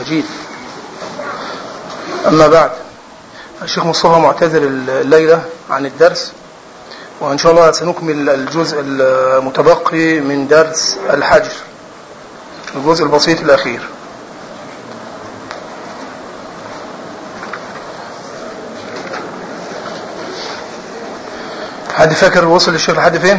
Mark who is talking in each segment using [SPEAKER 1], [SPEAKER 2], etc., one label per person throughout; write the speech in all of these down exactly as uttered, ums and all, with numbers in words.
[SPEAKER 1] مجيد. أما بعد، الشيخ مصطفى معتذر الليلة عن الدرس، وإن شاء الله سنكمل الجزء المتبقي من درس الحجر، الجزء البسيط الأخير. حد فاكر وصل للشيخ لحد فين؟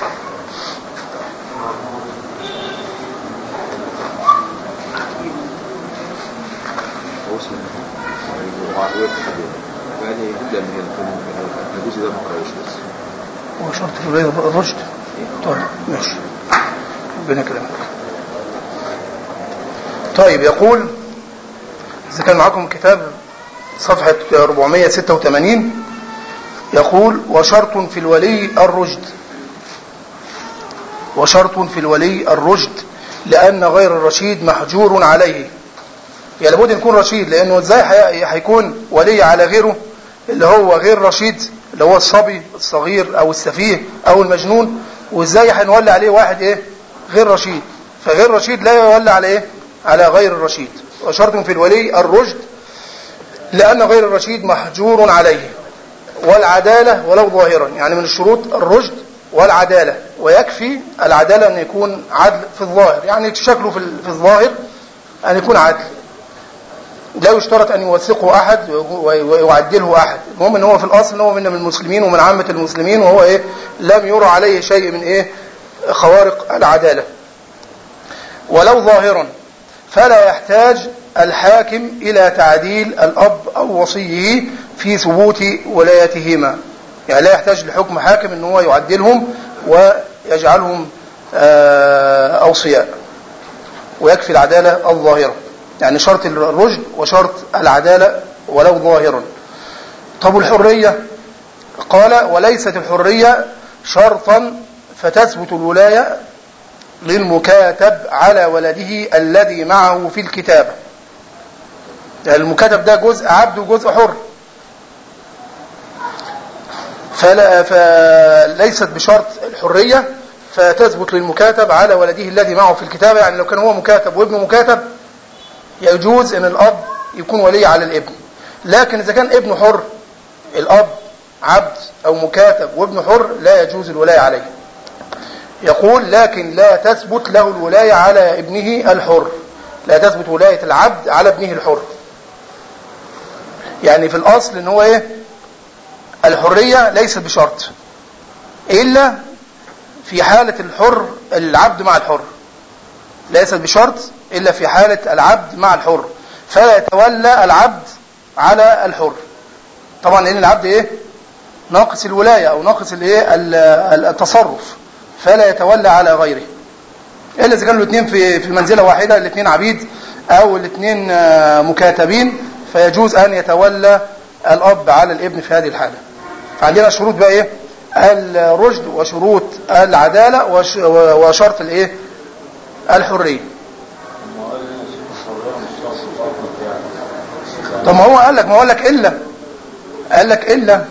[SPEAKER 1] هو شرط الرشد. طيب ماشي، ربنا يكرمك. طيب، يقول إذا كان معكم كتاب صفحة أربعمائة وستة وثمانين، يقول: وشرط في الولي الرشد، وشرط في الولي الرشد لأن غير الرشيد محجور عليه. يعني لابد يكون رشيد، لأنه ازاي هيكون ولي على غيره اللي هو غير رشيد، اللي هو الصبي الصغير أو السفيه أو المجنون، وازاي هنولي عليه واحد ايه غير رشيد؟ فغير رشيد لا يولى على ايه على غير الرشيد. وشرط في الولي الرشد لأن غير الرشيد محجور عليه، والعدالة ولو ظاهرا. يعني من الشروط الرشد والعدالة، ويكفي العدالة أن يكون عدل في الظاهر، يعني شكله في الظاهر أن يكون عدل، لا يشترط أن يوثقه أحد ويعدله أحد. المهم أن هو في الأصل هو من المسلمين ومن عامة المسلمين، وهو إيه لم يرى عليه شيء من إيه خوارق العدالة. ولو ظاهرا فلا يحتاج الحاكم إلى تعديل الأب أو وصيه في ثبوت ولايتهما. يعني لا يحتاج لحكم حاكم أنه هو يعدلهم ويجعلهم أوصياء، ويكفي العدالة الظاهرة. يعني شرط الرشد وشرط العدالة ولو ظاهرا. طب الحرية؟ قال: وليست الحرية شرطا فتثبت الولاية للمكاتب على ولده الذي معه في الكتابة. يعني المكاتب ده جزء عبد وجزء حر، فلا فليست بشرط الحرية فتثبت للمكاتب على ولده الذي معه في الكتابة. يعني لو كان هو مكاتب وابنه مكاتب يجوز ان الاب يكون ولي على الابن، لكن اذا كان ابنه حر، الاب عبد او مكاتب وابنه حر، لا يجوز الولاية عليه. يقول: لكن لا تثبت له الولاية على ابنه الحر، لا تثبت ولاية العبد على ابنه الحر. يعني في الاصل ان هو ايه الحرية ليست بشرط الا في حالة الحر، العبد مع الحر، ليست بشرط إلا في حالة العبد مع الحر، فلا يتولى العبد على الحر. طبعا لأن العبد إيه ناقص الولاية أو ناقص الإيه التصرف، فلا يتولى على غيره، إلا إذا كانوا الاثنين في في المنزلة واحدة، الاثنين عبيد أو الاثنين مكاتبين، فيجوز أن يتولى الأب على الابن في هذه الحالة. فعندنا شروط بقى إيه الرشد وشروط العدالة وشرط الإيه الحرية. طب ما هو قال لك ما هو قال لك إلا قال لك إلا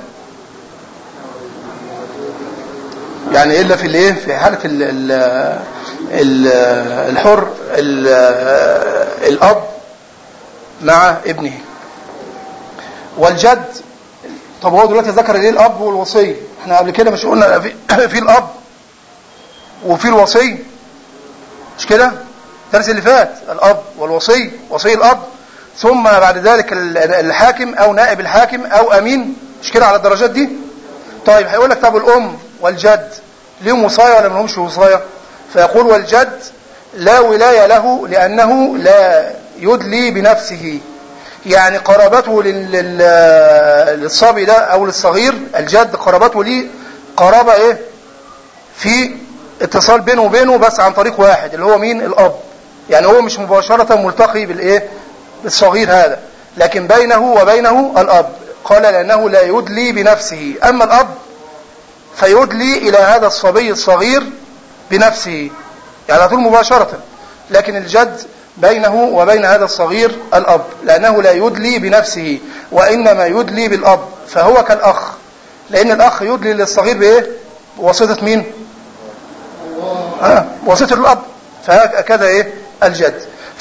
[SPEAKER 1] يعني إلا في الإيه في حالة ال ال ال الحر ال الأب مع ابنه والجد. طب هو دلوقتي ذكر ليه الأب والوصي؟ احنا قبل كده مش قلنا في, في الأب وفي الوصي، مش كده؟ الدرس اللي فات الأب والوصي، وصي الأب، ثم بعد ذلك الحاكم أو نائب الحاكم أو أمين، مش كده على الدرجات دي؟ طيب هيقول لك طب الأم والجد ليهم وصاية ولا ملهمش وصاية؟ فيقول: والجد لا ولاية له لأنه لا يدلي بنفسه. يعني قرابته للصبي ده أو للصغير، الجد قرابته ليه قرابة إيه في اتصال بينه وبينه بس عن طريق واحد اللي هو مين؟ الأب. يعني هو مش مباشرة ملتقي بالإيه بالصغير هذا، لكن بينه وبينه الأب. قال: لأنه لا يدلي بنفسه. أما الأب فيدلي إلى هذا الصبي الصغير بنفسه، يعني على طول مباشرة. لكن الجد بينه وبين هذا الصغير الأب، لأنه لا يدلي بنفسه وإنما يدلي بالأب، فهو كالأخ، لأن الأخ يدلي للصغير بإيه بواسطة مين؟ آه. بواسطة الأب. فهكذا إيه الجد.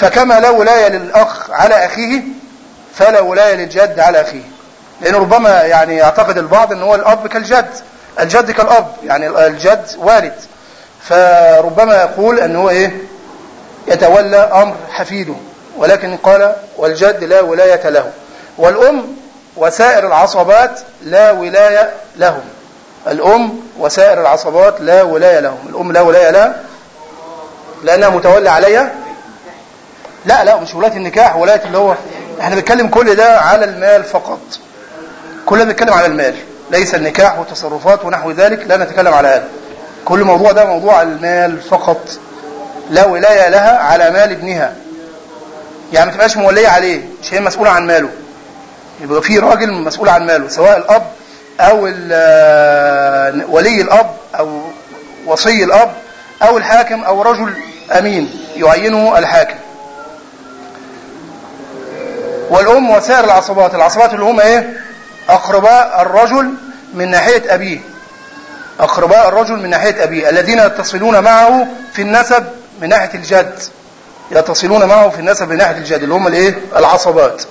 [SPEAKER 1] فكما لا ولاية للأخ على أخيه فلا ولاية للجد على أخيه، لأنه ربما يعني يعتقد البعض أن هو الأب كالجد، الجد كالأب، يعني الجد والد، فربما يقول أن هو إيه يتولى أمر حفيده، ولكن قال والجد لا ولاية له. والأم وسائر العصبات لا ولاية لهم، الأم وسائر العصبات لا ولاية لهم. الأم لا ولاية لها لأنها متولى عليها، لا لا مش ولاية النكاح، ولاية اللي هو احنا بنتكلم كل ده على المال فقط، كل ده بنتكلم على المال، ليس النكاح والتصرفات ونحو ذلك، لا نتكلم على هذا. كل موضوع ده موضوع المال فقط، لا ولاية لها على مال ابنها، يعني ما تبقاش مولية عليه، مش هي مسؤولة عن ماله، يبقى في راجل مسؤول عن ماله، سواء الأب أو ولي الأب أو وصي الأب أو الحاكم أو رجل أمين يعينه الحاكم. والأم وسائر العصبات، العصبات اللي هم إيه؟ أقرباء الرجل من ناحية أبيه، أقرباء الرجل من ناحية أبيه الذين يتصلون معه في النسب من ناحية الجد، يتصلون معه في النسب من ناحية الجد اللي هم الإيه؟ العصبات.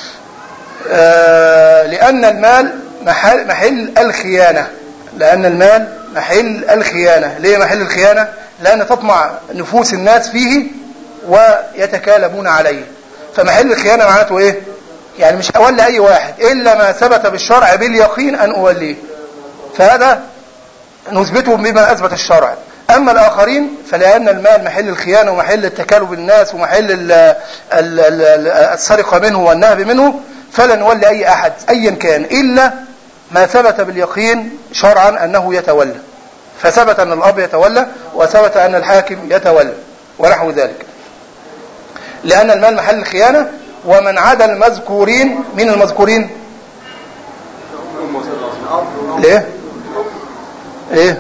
[SPEAKER 1] آه لأن المال محل, محل الخيانة، لأن المال محل الخيانة. ليه محل الخيانة؟ لأن تطمع نفوس الناس فيه ويتكالبون عليه، فمحل الخيانة معناته إيه؟ يعني مش أولي أي واحد إلا ما ثبت بالشرع باليقين أن أوليه، فهذا نثبته بما أثبت الشرع. أما الآخرين فلأن المال محل الخيانة ومحل التكالب الناس ومحل ال ال ال السرقة منه والنهب منه، فلا نولي أي أحد أيا كان إلا ما ثبت باليقين شرعا أنه يتولى، فثبت أن الأب يتولى وثبت أن الحاكم يتولى ونحو ذلك، لأن المال محل الخيانة. ومن عدا المذكورين، من المذكورين؟ ليه؟ ايه؟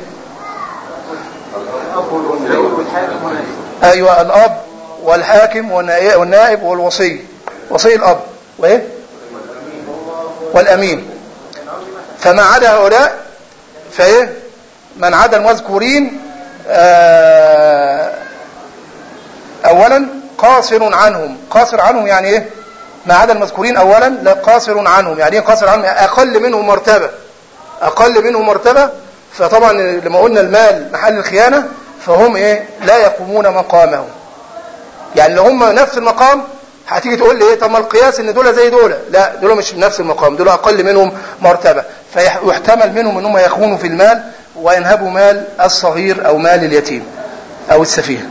[SPEAKER 1] ايوه الاب والحاكم والنائب والوصي، وصي الاب وايه؟ والامين. فما عدا هؤلاء فايه؟ من عدا المذكورين آه اولا قاصر عنهم، قاصر عنهم يعني ايه؟ ما عدا المذكورين اولا لا قاصر عنهم، يعني ايه قاصر عنهم؟ اقل منه مرتبة، اقل منه مرتبة. فطبعا لما قلنا المال محل الخيانة فهم ايه؟ لا يقومون مقامه، يعني لو هم نفس المقام هتيجي تقول لي ايه؟ طب ما القياس ان دول زي دول، لا دول مش نفس المقام، دول اقل منهم مرتبة، فيحتمل منهم انهم يخونوا في المال وينهبوا مال الصغير او مال اليتيم او السفيه.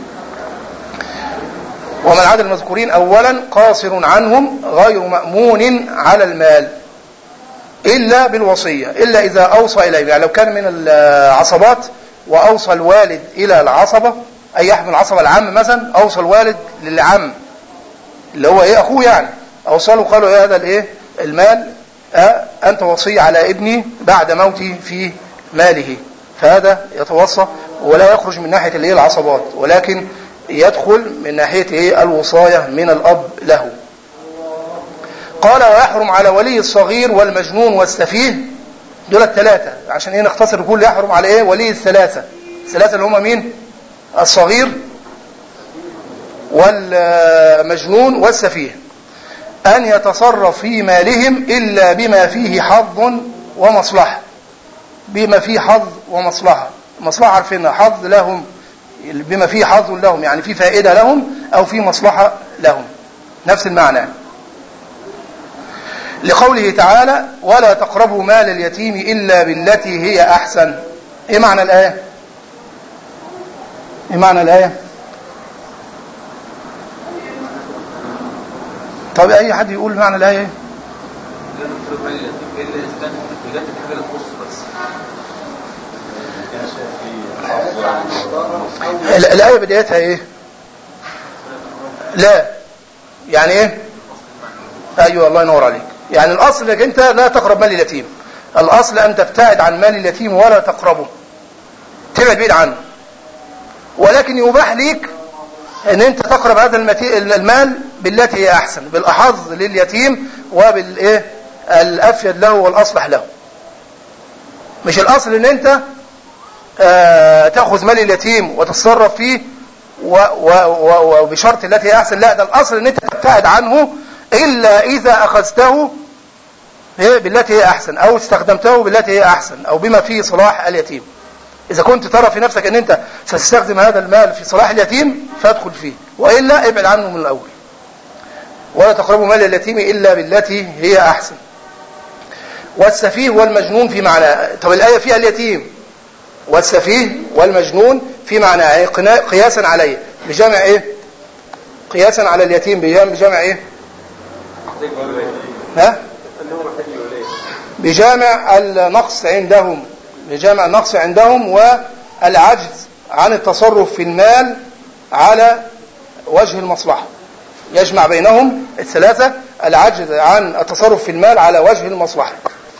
[SPEAKER 1] ومن عدا المذكورين اولا قاصر عنهم غير مأمون على المال إلا بالوصية، إلا إذا أوصى إليه، يعني لو كان من العصبات وأوصى الوالد إلى العصبة، أي يحمل العصبة العم مثلا، أوصى الوالد للعم اللي هو إيه أخوه، يعني أوصله قالوا إيه هذا الإيه المال أه أنت وصي على ابني بعد موتي في ماله، فهذا يتوصى ولا يخرج من ناحية الإيه العصبات، ولكن يدخل من ناحية إيه الوصاية من الأب له. قال ويحرم على ولي الصغير والمجنون والسفيه، دول الثلاثة عشان ايه نختصر كل، يحرم على ايه ولي الثلاثة، الثلاثة اللي هم مين؟ الصغير والمجنون والسفيه، أن يتصرف في مالهم إلا بما فيه حظ ومصلحة، بما فيه حظ ومصلحة، مصلحة عارفينها، حظ لهم بما فيه حظ لهم يعني في فائدة لهم أو في مصلحة لهم، نفس المعنى. لقوله تعالى ولا تقربوا مال اليتيم إلا بالتي هي أحسن. إيه معنى الآية؟ إيه معنى الآية؟ طب أي حد يقول معنى الآية؟ الآية بدايتها إيه؟ لا يعني إيه؟ أيوة الله ينور عليك. يعني الأصل لك أنت لا تقرب مال اليتيم، الأصل أن تبتعد عن مال اليتيم ولا تقربه، تبعد بعيد عنه، ولكن يباح ليك أن أنت تقرب هذا المال بالتي هي أحسن، بالأحظ لليتيم وبالإيه الأفيد له والأصلح له. مش الأصل أن أنت آه تأخذ مال اليتيم وتتصرف فيه وبشرط التي هي احسن، لا ده الاصل ان انت تبتعد عنه الا اذا اخذته بالتي هي احسن او استخدمته بالتي هي احسن او بما فيه صلاح اليتيم. اذا كنت ترى في نفسك ان انت ستستخدم هذا المال في صلاح اليتيم فادخل فيه، والا ابعد عنه من الاول. ولا تقربوا مال اليتيم الا بالتي هي احسن. والسفيه والمجنون في معنى. طب الايه فيها اليتيم والسفيه والمجنون في معنى قياسا عليه بجمع ايه؟ قياسا على اليتيم بجمع ايه؟ ها؟ بجامع النقص عندهم، بجامع النقص عندهم والعجز عن التصرف في المال على وجه المصلحة. يجمع بينهم الثلاثة، العجز عن التصرف في المال على وجه المصلحة.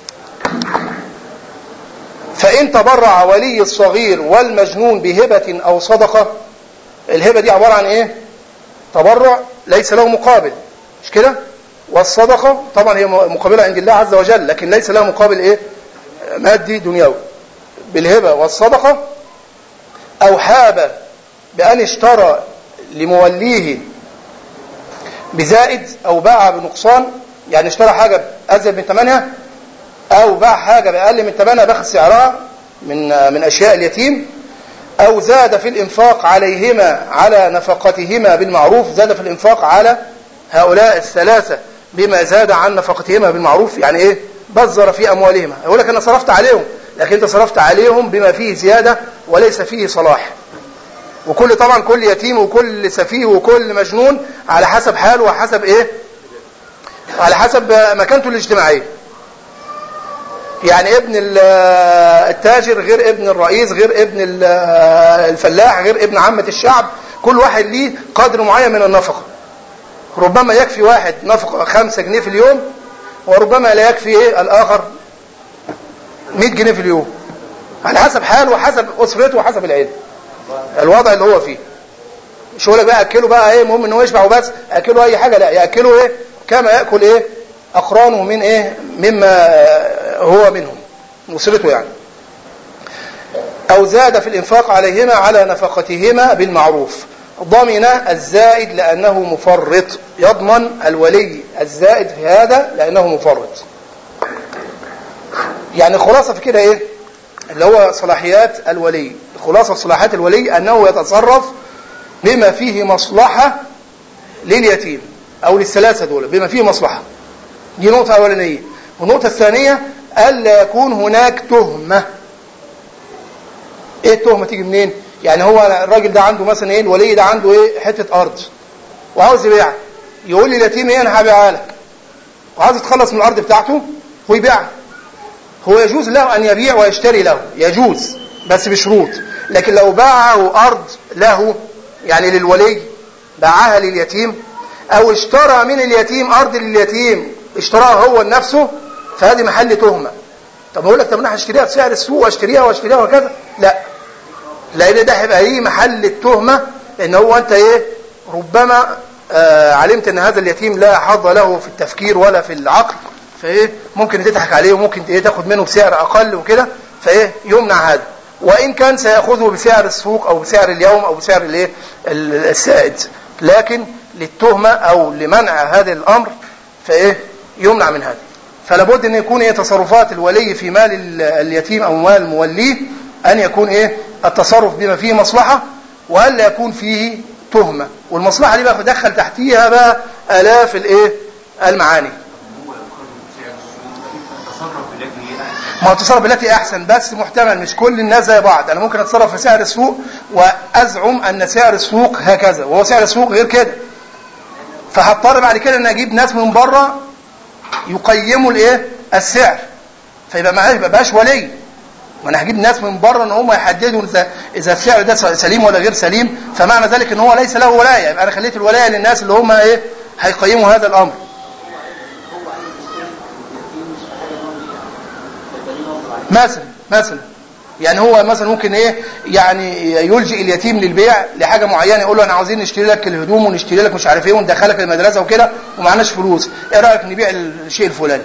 [SPEAKER 1] فإن تبرع ولي الصغير والمجنون بهبة أو صدقة، الهبة دي عبارة عن إيه؟ تبرع ليس له مقابل، مش كده؟ والصدقة طبعا هي مقابلة عند الله عز وجل، لكن ليس لها مقابل إيه؟ مادي دنيوي. بالهبة والصدقة أو حاب بأن اشترى لموليه بزائد أو باع بنقصان، يعني اشترى حاجة أزيد من ثمنها أو باع حاجة بأقل من ثمنها باخد سعرها من من أشياء اليتيم، أو زاد في الإنفاق عليهما على نفقتهما بالمعروف. زاد في الإنفاق على هؤلاء الثلاثة بما زاد عن نفقتهما بالمعروف، يعني إيه؟ بذر في أموالهما. يقول لك أنا صرفت عليهم، لكن أنت صرفت عليهم بما فيه زيادة وليس فيه صلاح. وكل طبعا كل يتيم وكل سفيه وكل مجنون على حسب حاله وحسب إيه؟ على حسب مكانته الاجتماعية. يعني ابن التاجر غير ابن الرئيس غير ابن الفلاح غير ابن عامة الشعب، كل واحد ليه قدر معين من النفقة. ربما يكفي واحد نفقة خمسة جنيه في اليوم، وربما لا يكفي ايه الآخر مئة جنيه في اليوم، على حسب حاله وحسب أسرته وحسب العيلة الوضع اللي هو فيه. مش هقول لك بقى أكله بقى ايه المهم انه يشبع وبس، أكله أي حاجة، لا، يأكله ايه كما يأكل ايه أقرانه من ايه مما هو منهم أسرته يعني. أو زاد في الإنفاق عليهما على نفقتهما بالمعروف. ضمن الزائد لأنه مفرط، يضمن الولي الزائد في هذا لأنه مفرط. يعني خلاصة في كده إيه اللي هو صلاحيات الولي. خلاصة صلاحيات الولي أنه يتصرف بما فيه مصلحة لليتيم أو للثلاثة دول، بما فيه مصلحة. دي نقطة أولانية. والنقطة الثانية ألا يكون هناك تهمة. إيه التهمة تيجي منين؟ يعني هو الراجل ده عنده مثلا ايه الولي ده عنده ايه حتة ارض وعاوز يبيعها، يقول لي اليتيم ايه انا هبيعها لك، وعاوز يتخلص من الارض بتاعته ويبيعها. هو يجوز له ان يبيع ويشتري له، يجوز بس بشروط. لكن لو باعه ارض له يعني للولي باعها لليتيم، او اشترى من اليتيم ارض لليتيم اشتراها هو لنفسه، فهذه محل تهمة. طب اقول لك طب انا هشتريها بسعر السوق واشتريها واشتريها وكذا، لا، لأن ده هيبقى ايه محل التهمة، ان هو انت ايه ربما آه علمت ان هذا اليتيم لا حظ له في التفكير ولا في العقل، فايه ممكن تضحك عليه وممكن ايه تاخد منه بسعر اقل وكده، فايه يمنع هذا. وان كان سيأخذه بسعر السوق او بسعر اليوم او بسعر الايه السائد، لكن للتهمة او لمنع هذا الامر فايه يمنع من هذا. فلا بد ان يكون ايه تصرفات الولي في مال اليتيم او مال موليه ان يكون ايه التصرف بما فيه مصلحة، وألا يكون فيه تهمة. والمصلحة دي بقى دخل تحتيها بقى آلاف الايه المعاني. ما هو التصرف بالتي احسن بس محتمل، مش كل الناس زي بعض. انا ممكن اتصرف في سعر السوق وازعم ان سعر السوق هكذا وهو سعر السوق غير كده، فهضطر بعد كده ان اجيب ناس من بره يقيموا الايه السعر، فيبقى معايا ما بقاش ولي. وانا هجيب ناس من بره ان هم يحددوا اذا السعر ده سليم ولا غير سليم، فمعنى ذلك ان هو ليس له ولايه. يبقى انا خليت الولايه للناس اللي هم ايه هيقيموا هذا الامر. مثلا مثلا يعني هو مثلا ممكن ايه يعني يلجئ اليتيم للبيع لحاجه معينه، يقول له انا عاوزين نشتري لك الهدوم ونشتري لك مش عارف ايه وندخلك المدرسه وكده ومعناش فلوس، ايه رايك نبيع الشيء الفلاني؟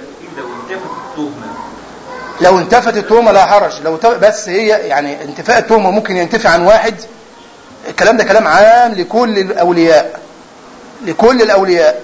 [SPEAKER 1] لو انتفت التهمه لا حرج، لو بس هي يعني انتفاء التهمه ممكن ينتفي عن واحد الكلام ده كلام عام لكل الأولياء، لكل الأولياء.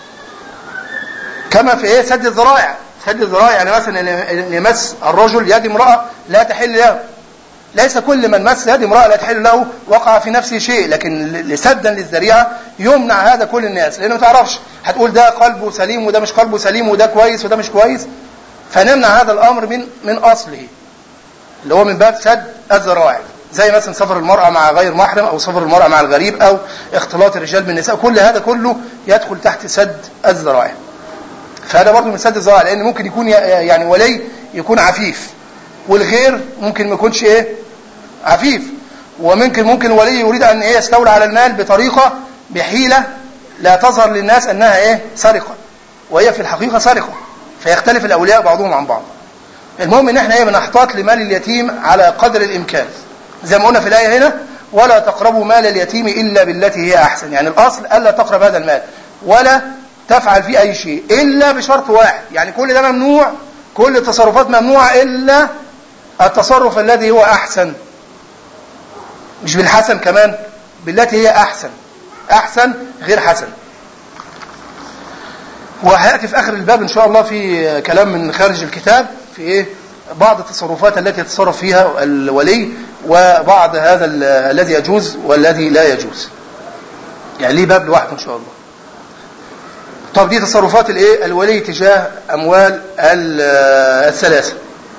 [SPEAKER 1] كما في ايه سد الذرائع، سد الذرائع يعني مثلا ان يمس الرجل يد امرأة لا تحل له، ليس كل من مس يد امرأة لا تحل له وقع في نفسه شيء، لكن لسدا للذريعة يمنع هذا كل الناس، لأنه ما تعرفش هتقول ده قلبه سليم وده مش قلبه سليم وده كويس وده مش كويس، فنمنع هذا الأمر من من أصله اللي هو من باب سد الذرائع. زي مثلا سفر المرأة مع غير محرم أو سفر المرأة مع الغريب أو اختلاط الرجال بالنساء، كل هذا كله يدخل تحت سد الذرائع. فهذا برضه من سد الذرائع، لأن ممكن يكون يعني ولي يكون عفيف والغير ممكن ما يكونش ايه عفيف، وممكن ممكن ولي يريد ان ايه يستولى على المال بطريقة بحيلة لا تظهر للناس انها ايه سرقة، وهي في الحقيقة سرقة، فيختلف الاولياء بعضهم عن بعض. المهم ان احنا ايه بنحتاط لمال اليتيم على قدر الامكان، زي ما قلنا في الايه هنا ولا تقربوا مال اليتيم الا بالتي هي احسن، يعني الاصل الا تقرب هذا المال ولا تفعل فيه اي شيء الا بشرط واحد، يعني كل ده ممنوع، كل التصرفات ممنوعة الا التصرف الذي هو احسن، مش بالحسن كمان، بالتي هي احسن، احسن غير حسن. وهيأتي في اخر الباب ان شاء الله في كلام من خارج الكتاب في ايه بعض التصرفات التي يتصرف فيها الولي، وبعض هذا الذي يجوز والذي لا يجوز، يعني ليه باب لوحده ان شاء الله. طب دي تصرفات الايه الولي تجاه اموال الثلاثه.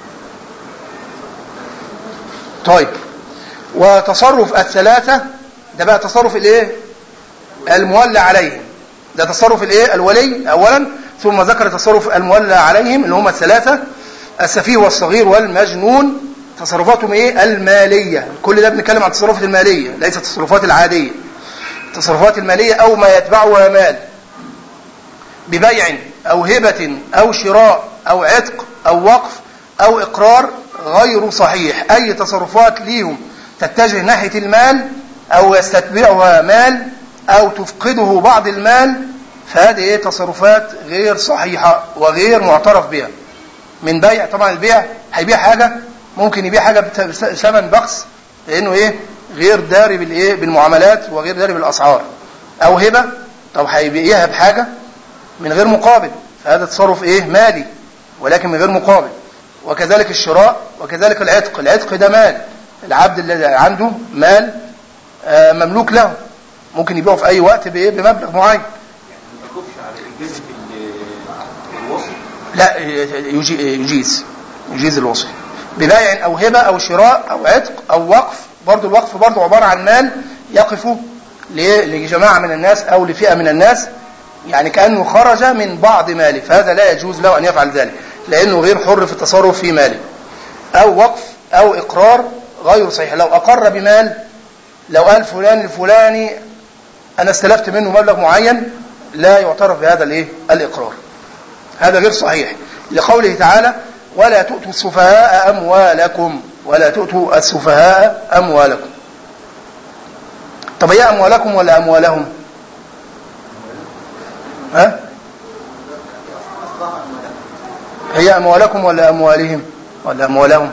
[SPEAKER 1] طيب وتصرف الثلاثه ده بقى تصرف الايه المولى عليهم، ده تصرف الايه الولي اولا، ثم ذكر تصرف المولى عليهم اللي هم الثلاثه السفيه والصغير والمجنون، تصرفاتهم ايه الماليه. كل ده بنتكلم عن التصرفات الماليه ليس التصرفات العاديه، التصرفات الماليه او ما يتبعها مال ببيع أو هبة أو شراء أو عتق أو وقف أو إقرار غير صحيح، أي تصرفات ليهم تتجه ناحية المال أو يستتبعها مال أو تفقده بعض المال، فهذه إيه تصرفات غير صحيحة وغير معترف بها. من بيع، طبعا البيع هيبيع حاجة ممكن يبيع حاجة بثمن بخس لأنه إيه غير داري بالإيه بالمعاملات وغير داري بالأسعار، أو هبة طب هيبيعها بحاجة من غير مقابل، فهذا تصرف ايه مالي ولكن من غير مقابل. وكذلك الشراء وكذلك العتق، العتق ده مال، العبد الذي عنده مال آه مملوك له ممكن يبيعه في اي وقت بايه بمبلغ معين. يعني ما تكفش على اجازه الوصي؟ لا يجيز يجيز الوصي ببيع او هبه او شراء او عتق او وقف. برضو الوقف برضو عباره عن مال يقف لجماعه من الناس او لفئه من الناس، يعني كأنه خرج من بعض ماله، فهذا لا يجوز له أن يفعل ذلك لأنه غير حر في التصرف في ماله. أو وقف أو إقرار غير صحيح، لو أقر بمال، لو قال فلان الفلاني أنا استلفت منه مبلغ معين، لا يعترف بهذا الإيه الإقرار، هذا غير صحيح لقوله تعالى ولا تؤتوا السفهاء أموالكم، ولا تؤتوا السفهاء أموالكم. طب هي أموالكم ولا أموالهم؟ ها؟ هي أموالكم ولا أموالهم ولا أموالهم؟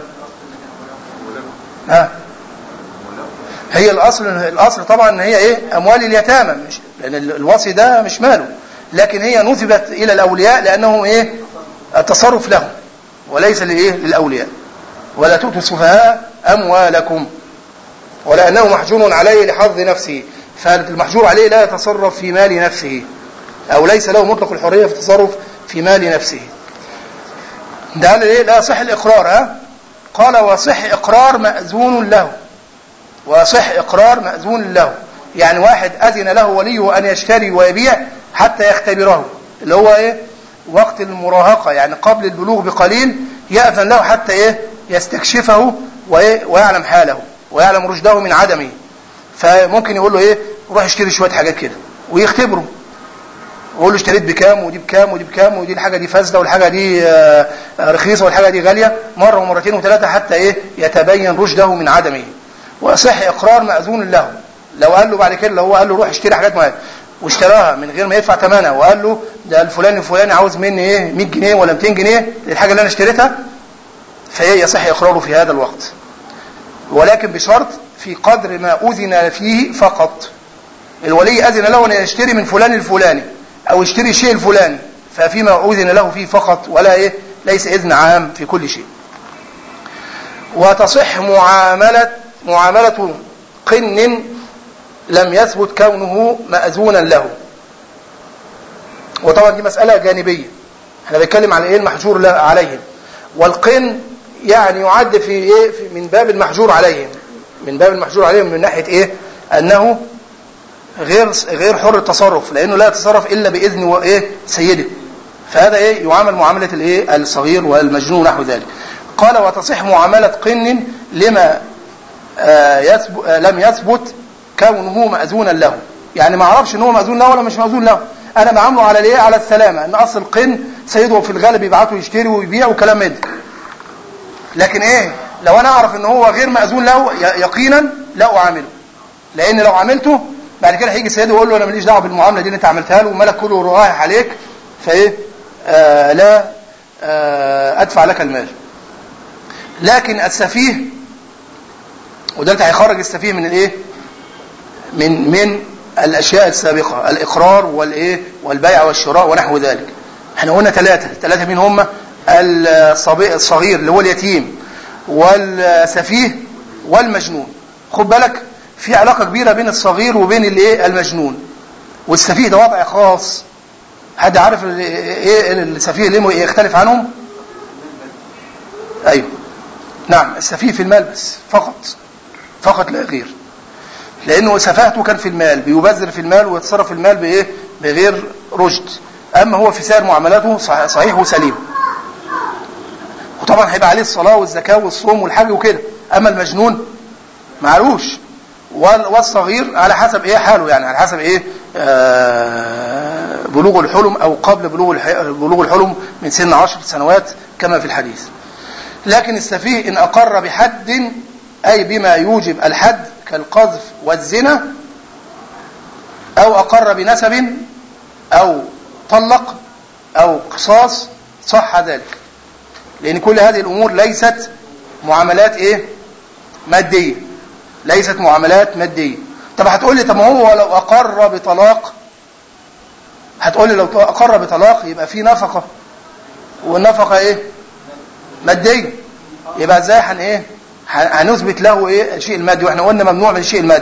[SPEAKER 1] ها؟ هي الأصل الأصل طبعا إن هي إيه أموال اليتامى، مش لأن الوصي ده مش ماله، لكن هي نسبت إلى الأولياء لأنه إيه التصرف لهم وليس لإيه للأولياء. ولا تؤتوا السفهاء أموالكم، ولأنه محجور عليه لحظ نفسه، فالمحجور عليه لا يتصرف في مال نفسه أو ليس له مطلق الحرية في التصرف في مال نفسه. ده ليه لا صح الإقرار. ها؟ قال وصح إقرار مأذون له، وصح إقرار مأذون له، يعني واحد أذن له وليه أن يشتري ويبيع حتى يختبره، اللي هو إيه وقت المراهقة، يعني قبل البلوغ بقليل يأذن له حتى إيه يستكشفه ويعلم حاله ويعلم رشده من عدمه، فممكن يقول له إيه روح اشتري شوية حاجات كده ويختبره، ويقول له اشتريت بكام ودي بكام ودي بكام ودي الحاجة دي فاسدة والحاجة دي رخيصة والحاجة دي غالية، مرة ومرتين وثلاثة حتى إيه يتبين رشده من عدمه. وصح إقرار مأذون له، لو قال له بعد كده لو هو قال له روح اشتري حاجات معينة واشتراها من غير ما يدفع ثمنها، وقال له ده الفلان الفلاني عاوز مني ايه مية جنيه ولا ميتين جنيه للحاجة اللي انا اشتريتها، فهي يصح إقراره في هذا الوقت، ولكن بشرط في قدر ما أذن فيه فقط. الولي أذن له أن يشتري من فلان الفلاني أو يشتري شيء الفلاني، ففيما أذن له فيه فقط، ولا إيه ليس إذن عام في كل شيء. وتصح معاملة معاملة قن لم يثبت كونه مأذونا له. وطبعا دي مسألة جانبية، احنا بنتكلم عن ايه المحجور عليهم، والقن يعني يعد في ايه في من باب المحجور عليهم، من باب المحجور عليهم من ناحية ايه انه غير غير حر التصرف، لانه لا يتصرف الا باذن وايه سيده، فهذا ايه يعامل معاملة الايه الصغير والمجنون نحو ذلك. قال وتصح معاملة قن لما آه يثبت آه لم يثبت كونه مأذونا له، يعني ما اعرفش ان هو مأذون له ولا مش مأذون له، انا بعامله على الايه على السلامه، ان اصل قن سيده في الغالب يبعته يشتري ويبيع وكلام من ده. لكن ايه لو انا اعرف ان هو غير مأذون له يقينا لا اعامله، لان لو عاملته بعد كده هيجي سيده يقول له انا ماليش دعوه بالمعامله دي اللي انت عملتها له ومالك كله رايح عليك، فايه آه لا آه ادفع لك المال. لكن السفيه، وده انت هيخرج السفيه من الايه من من الاشياء السابقه، الاقرار والايه والبيع والشراء ونحو ذلك. احنا قلنا ثلاثه ثلاثه مين هم؟ الصغير اللي هو اليتيم والسفيه والمجنون. خد بالك في علاقه كبيره بين الصغير وبين الايه المجنون، والسفيه ده وضع خاص. حد عارف ايه السفيه ليه يختلف عنهم؟ ايوه نعم، السفيه في المال بس فقط فقط لا غير، لانه سفاهته كان في المال، بيبذر في المال ويتصرف في المال بايه بغير رشد. اما هو في سائر معاملاته صحيح وسليم، وطبعا هيبقى عليه الصلاه والزكاه والصوم والحج وكده. اما المجنون معلوش، والصغير على حسب ايه حاله، يعني على حسب ايه آه بلوغ الحلم او قبل بلوغ بلوغ الحلم من سن عشر سنوات كما في الحديث. لكن السفيه ان اقر بحد اي بما يوجب الحد كالقذف والزنا، او اقر بنسب او طلق او قصاص صح ذلك، لان كل هذه الامور ليست معاملات ايه ماديه، ليست معاملات ماديه. طب هتقول لي طب ما هو لو اقر بطلاق، هتقول لي لو اقر بطلاق يبقى في نفقه، والنفقه ايه ماديه، يبقى ازاي هن ايه هنثبت له ايه الشيء المادي، واحنا قلنا ممنوع من الشيء المادي.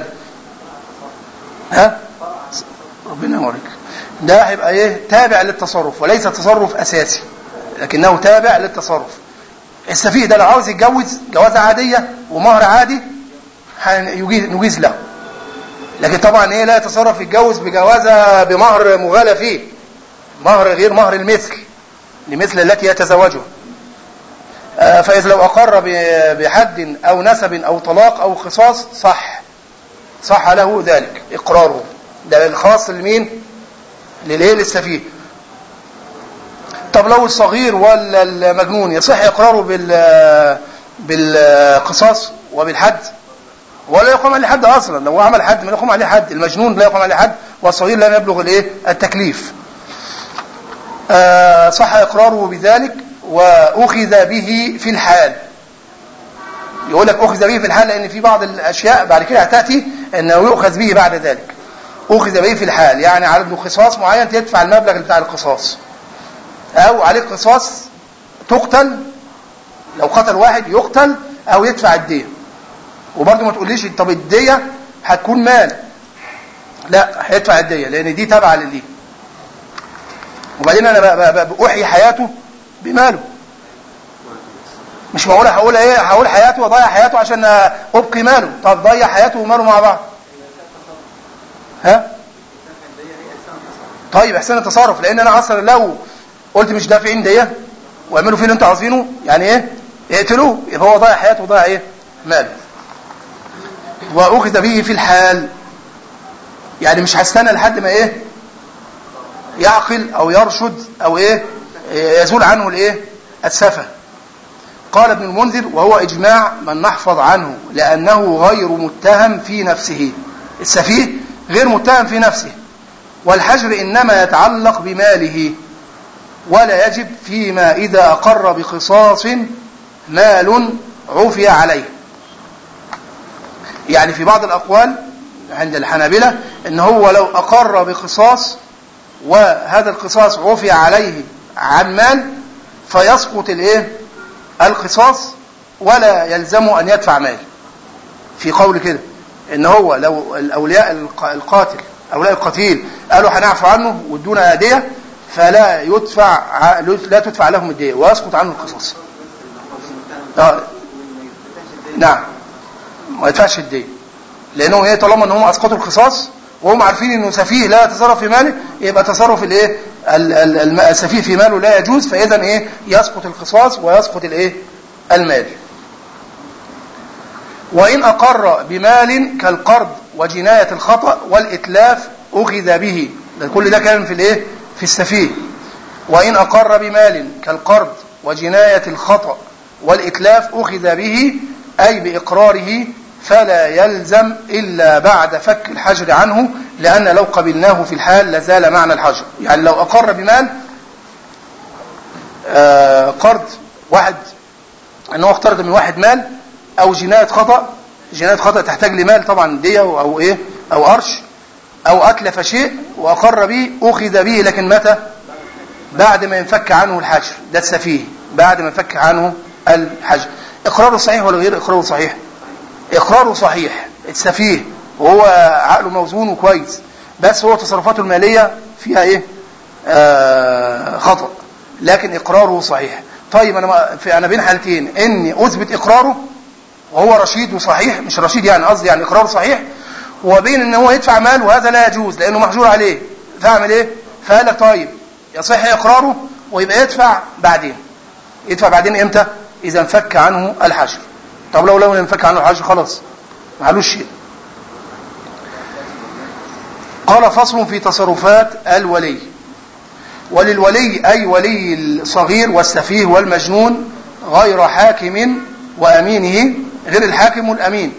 [SPEAKER 1] ها ربنا يوريك، ده هيبقى ايه تابع للتصرف وليس تصرف اساسي، لكنه تابع للتصرف. السفيه ده لو عاوز يتجوز جوازه عاديه ومهر عادي نجيز له، لكن طبعا ايه لا يتصرف يتجوز بجوازه بمهر مغالى فيه، مهر غير مهر المثل لمثل التي يتزوجها. آه فاذا لو اقر بحد او نسب او طلاق او قصاص صح صح له ذلك اقراره، ده الخاص لمين؟ للايه للسفيه. طب لو الصغير ولا المجنون يصح اقراره بال بالقصاص وبالحد، ولا يقوم عليه حد اصلا، لو عمل حد ما يقوم عليه حد. المجنون لا يقوم عليه حد، والصغير لم يبلغ الايه التكليف. آه صح اقراره بذلك، واخذ به في الحال. يقول لك اخذ به في الحال لان في بعض الاشياء بعد كده هتاتي انه يؤخذ به بعد ذلك. اخذ به في الحال يعني على له قصاص معين تدفع المبلغ بتاع القصاص، او عليه قصاص تقتل، لو قتل واحد يقتل او يدفع الدية. وبرضه ما تقوليش طب الدية هتكون مال، لا هيدفع الدية لان دي تابعه لدي. وبعدين انا بأحيي حياته بماله، مش معقول هقول ايه هقول حياته وضيع حياته عشان ابقي ماله. طب ضيع حياته وماله مع بعض، ها طيب احسن التصرف، لان انا اصلا لو قلت مش دافعين ديه واعملوا فيه اللي انتوا عاوزينه يعني ايه اقتلوه، يبقى هو ضيع حياته وضيع ايه ماله. واخذ به في الحال يعني مش هستنى لحد ما ايه يعقل او يرشد او ايه يزول عنه الايه السفه. قال ابن المنذر وهو اجماع من نحفظ عنه لانه غير متهم في نفسه. السفيه غير متهم في نفسه، والحجر انما يتعلق بماله، ولا يجب فيما اذا اقر بقصاص مال عفي عليه. يعني في بعض الأقوال عند الحنابلة إن هو لو أقر بقصاص وهذا القصاص عفي عليه عن مال فيسقط الايه القصاص ولا يلزمه أن يدفع مال. في قول كده إن هو لو الأولياء القاتل أولياء القتيل قالوا هنعفو عنه وادونا هدية فلا يدفع لا تدفع لهم الدية ويسقط عنه القصاص. آه. نعم ما يدفعش الدية لأنه ايه طالما ان هم اسقطوا القصاص وهم عارفين انه سفيه لا يتصرف في ماله يبقى تصرف الايه السفيه في ماله لا يجوز، فاذا ايه يسقط القصاص ويسقط الايه المال. وإن أقر بمال كالقرض وجناية الخطأ والإتلاف أخذ به، كل ده كان في الايه في السفيه. وإن أقر بمال كالقرض وجناية الخطأ والإتلاف أخذ به أي بإقراره فلا يلزم إلا بعد فك الحجر عنه، لأن لو قبلناه في الحال لزال معنى الحجر. يعني لو أقر بمال آه قرض واحد أنه اقترض من واحد مال أو جناية خطأ، جناية خطأ تحتاج لمال طبعا دية أو إيه أو قرش، أو أتلف شيء وأقر به أخذ به، لكن متى؟ بعد ما ينفك عنه الحجر. ده السفيه بعد ما ينفك عنه الحجر. إقراره صحيح ولا غير إقراره صحيح؟ إقراره صحيح. السفيه وهو عقله موزون وكويس، بس هو تصرفاته المالية فيها إيه آه خطأ، لكن إقراره صحيح. طيب أنا في أنا بين حالتين، إني أثبت إقراره وهو رشيد وصحيح، مش رشيد يعني قصدي يعني إقراره صحيح، وبين إن هو يدفع مال وهذا لا يجوز لأنه محجور عليه، فأعمل إيه؟ فقال لك طيب يصح إقراره ويبقى يدفع بعدين. يدفع بعدين إمتى؟ إذا انفك عنه الحجر. طب لو لو انفك عنه الحجر خلاص ما علوش شيء. قال فصل في تصرفات الولي. وللولي أي ولي الصغير والسفيه والمجنون غير حاكم وأمينه، غير الحاكم والأمين،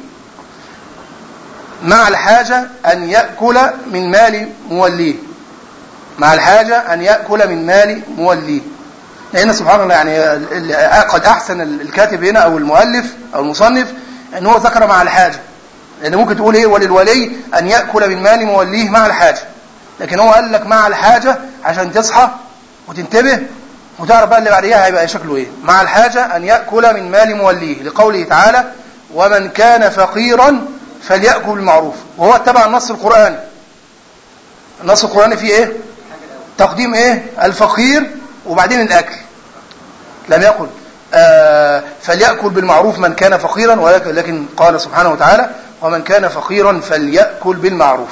[SPEAKER 1] مع الحاجة أن يأكل من مال موليه، مع الحاجة أن يأكل من مال موليه. لأن سبحان الله يعني قد أحسن الكاتب هنا أو المؤلف أو المصنف أن هو ذكر مع الحاجة، لأن ممكن تقول إيه وللولي أن يأكل من مال موليه مع الحاجة، لكن هو قال لك مع الحاجة عشان تصحى وتنتبه وتعرف بقى اللي بعديها هيبقى شكله إيه. مع الحاجة أن يأكل من مال موليه، لقوله تعالى ومن كان فقيرا فليأكل بالمعروف، وهو اتبع النص القرآني. النص القرآني فيه إيه؟ تقديم إيه؟ الفقير وبعدين الأكل. لم يقل آه فليأكل بالمعروف من كان فقيرا، ولكن قال سبحانه وتعالى ومن كان فقيرا فليأكل بالمعروف.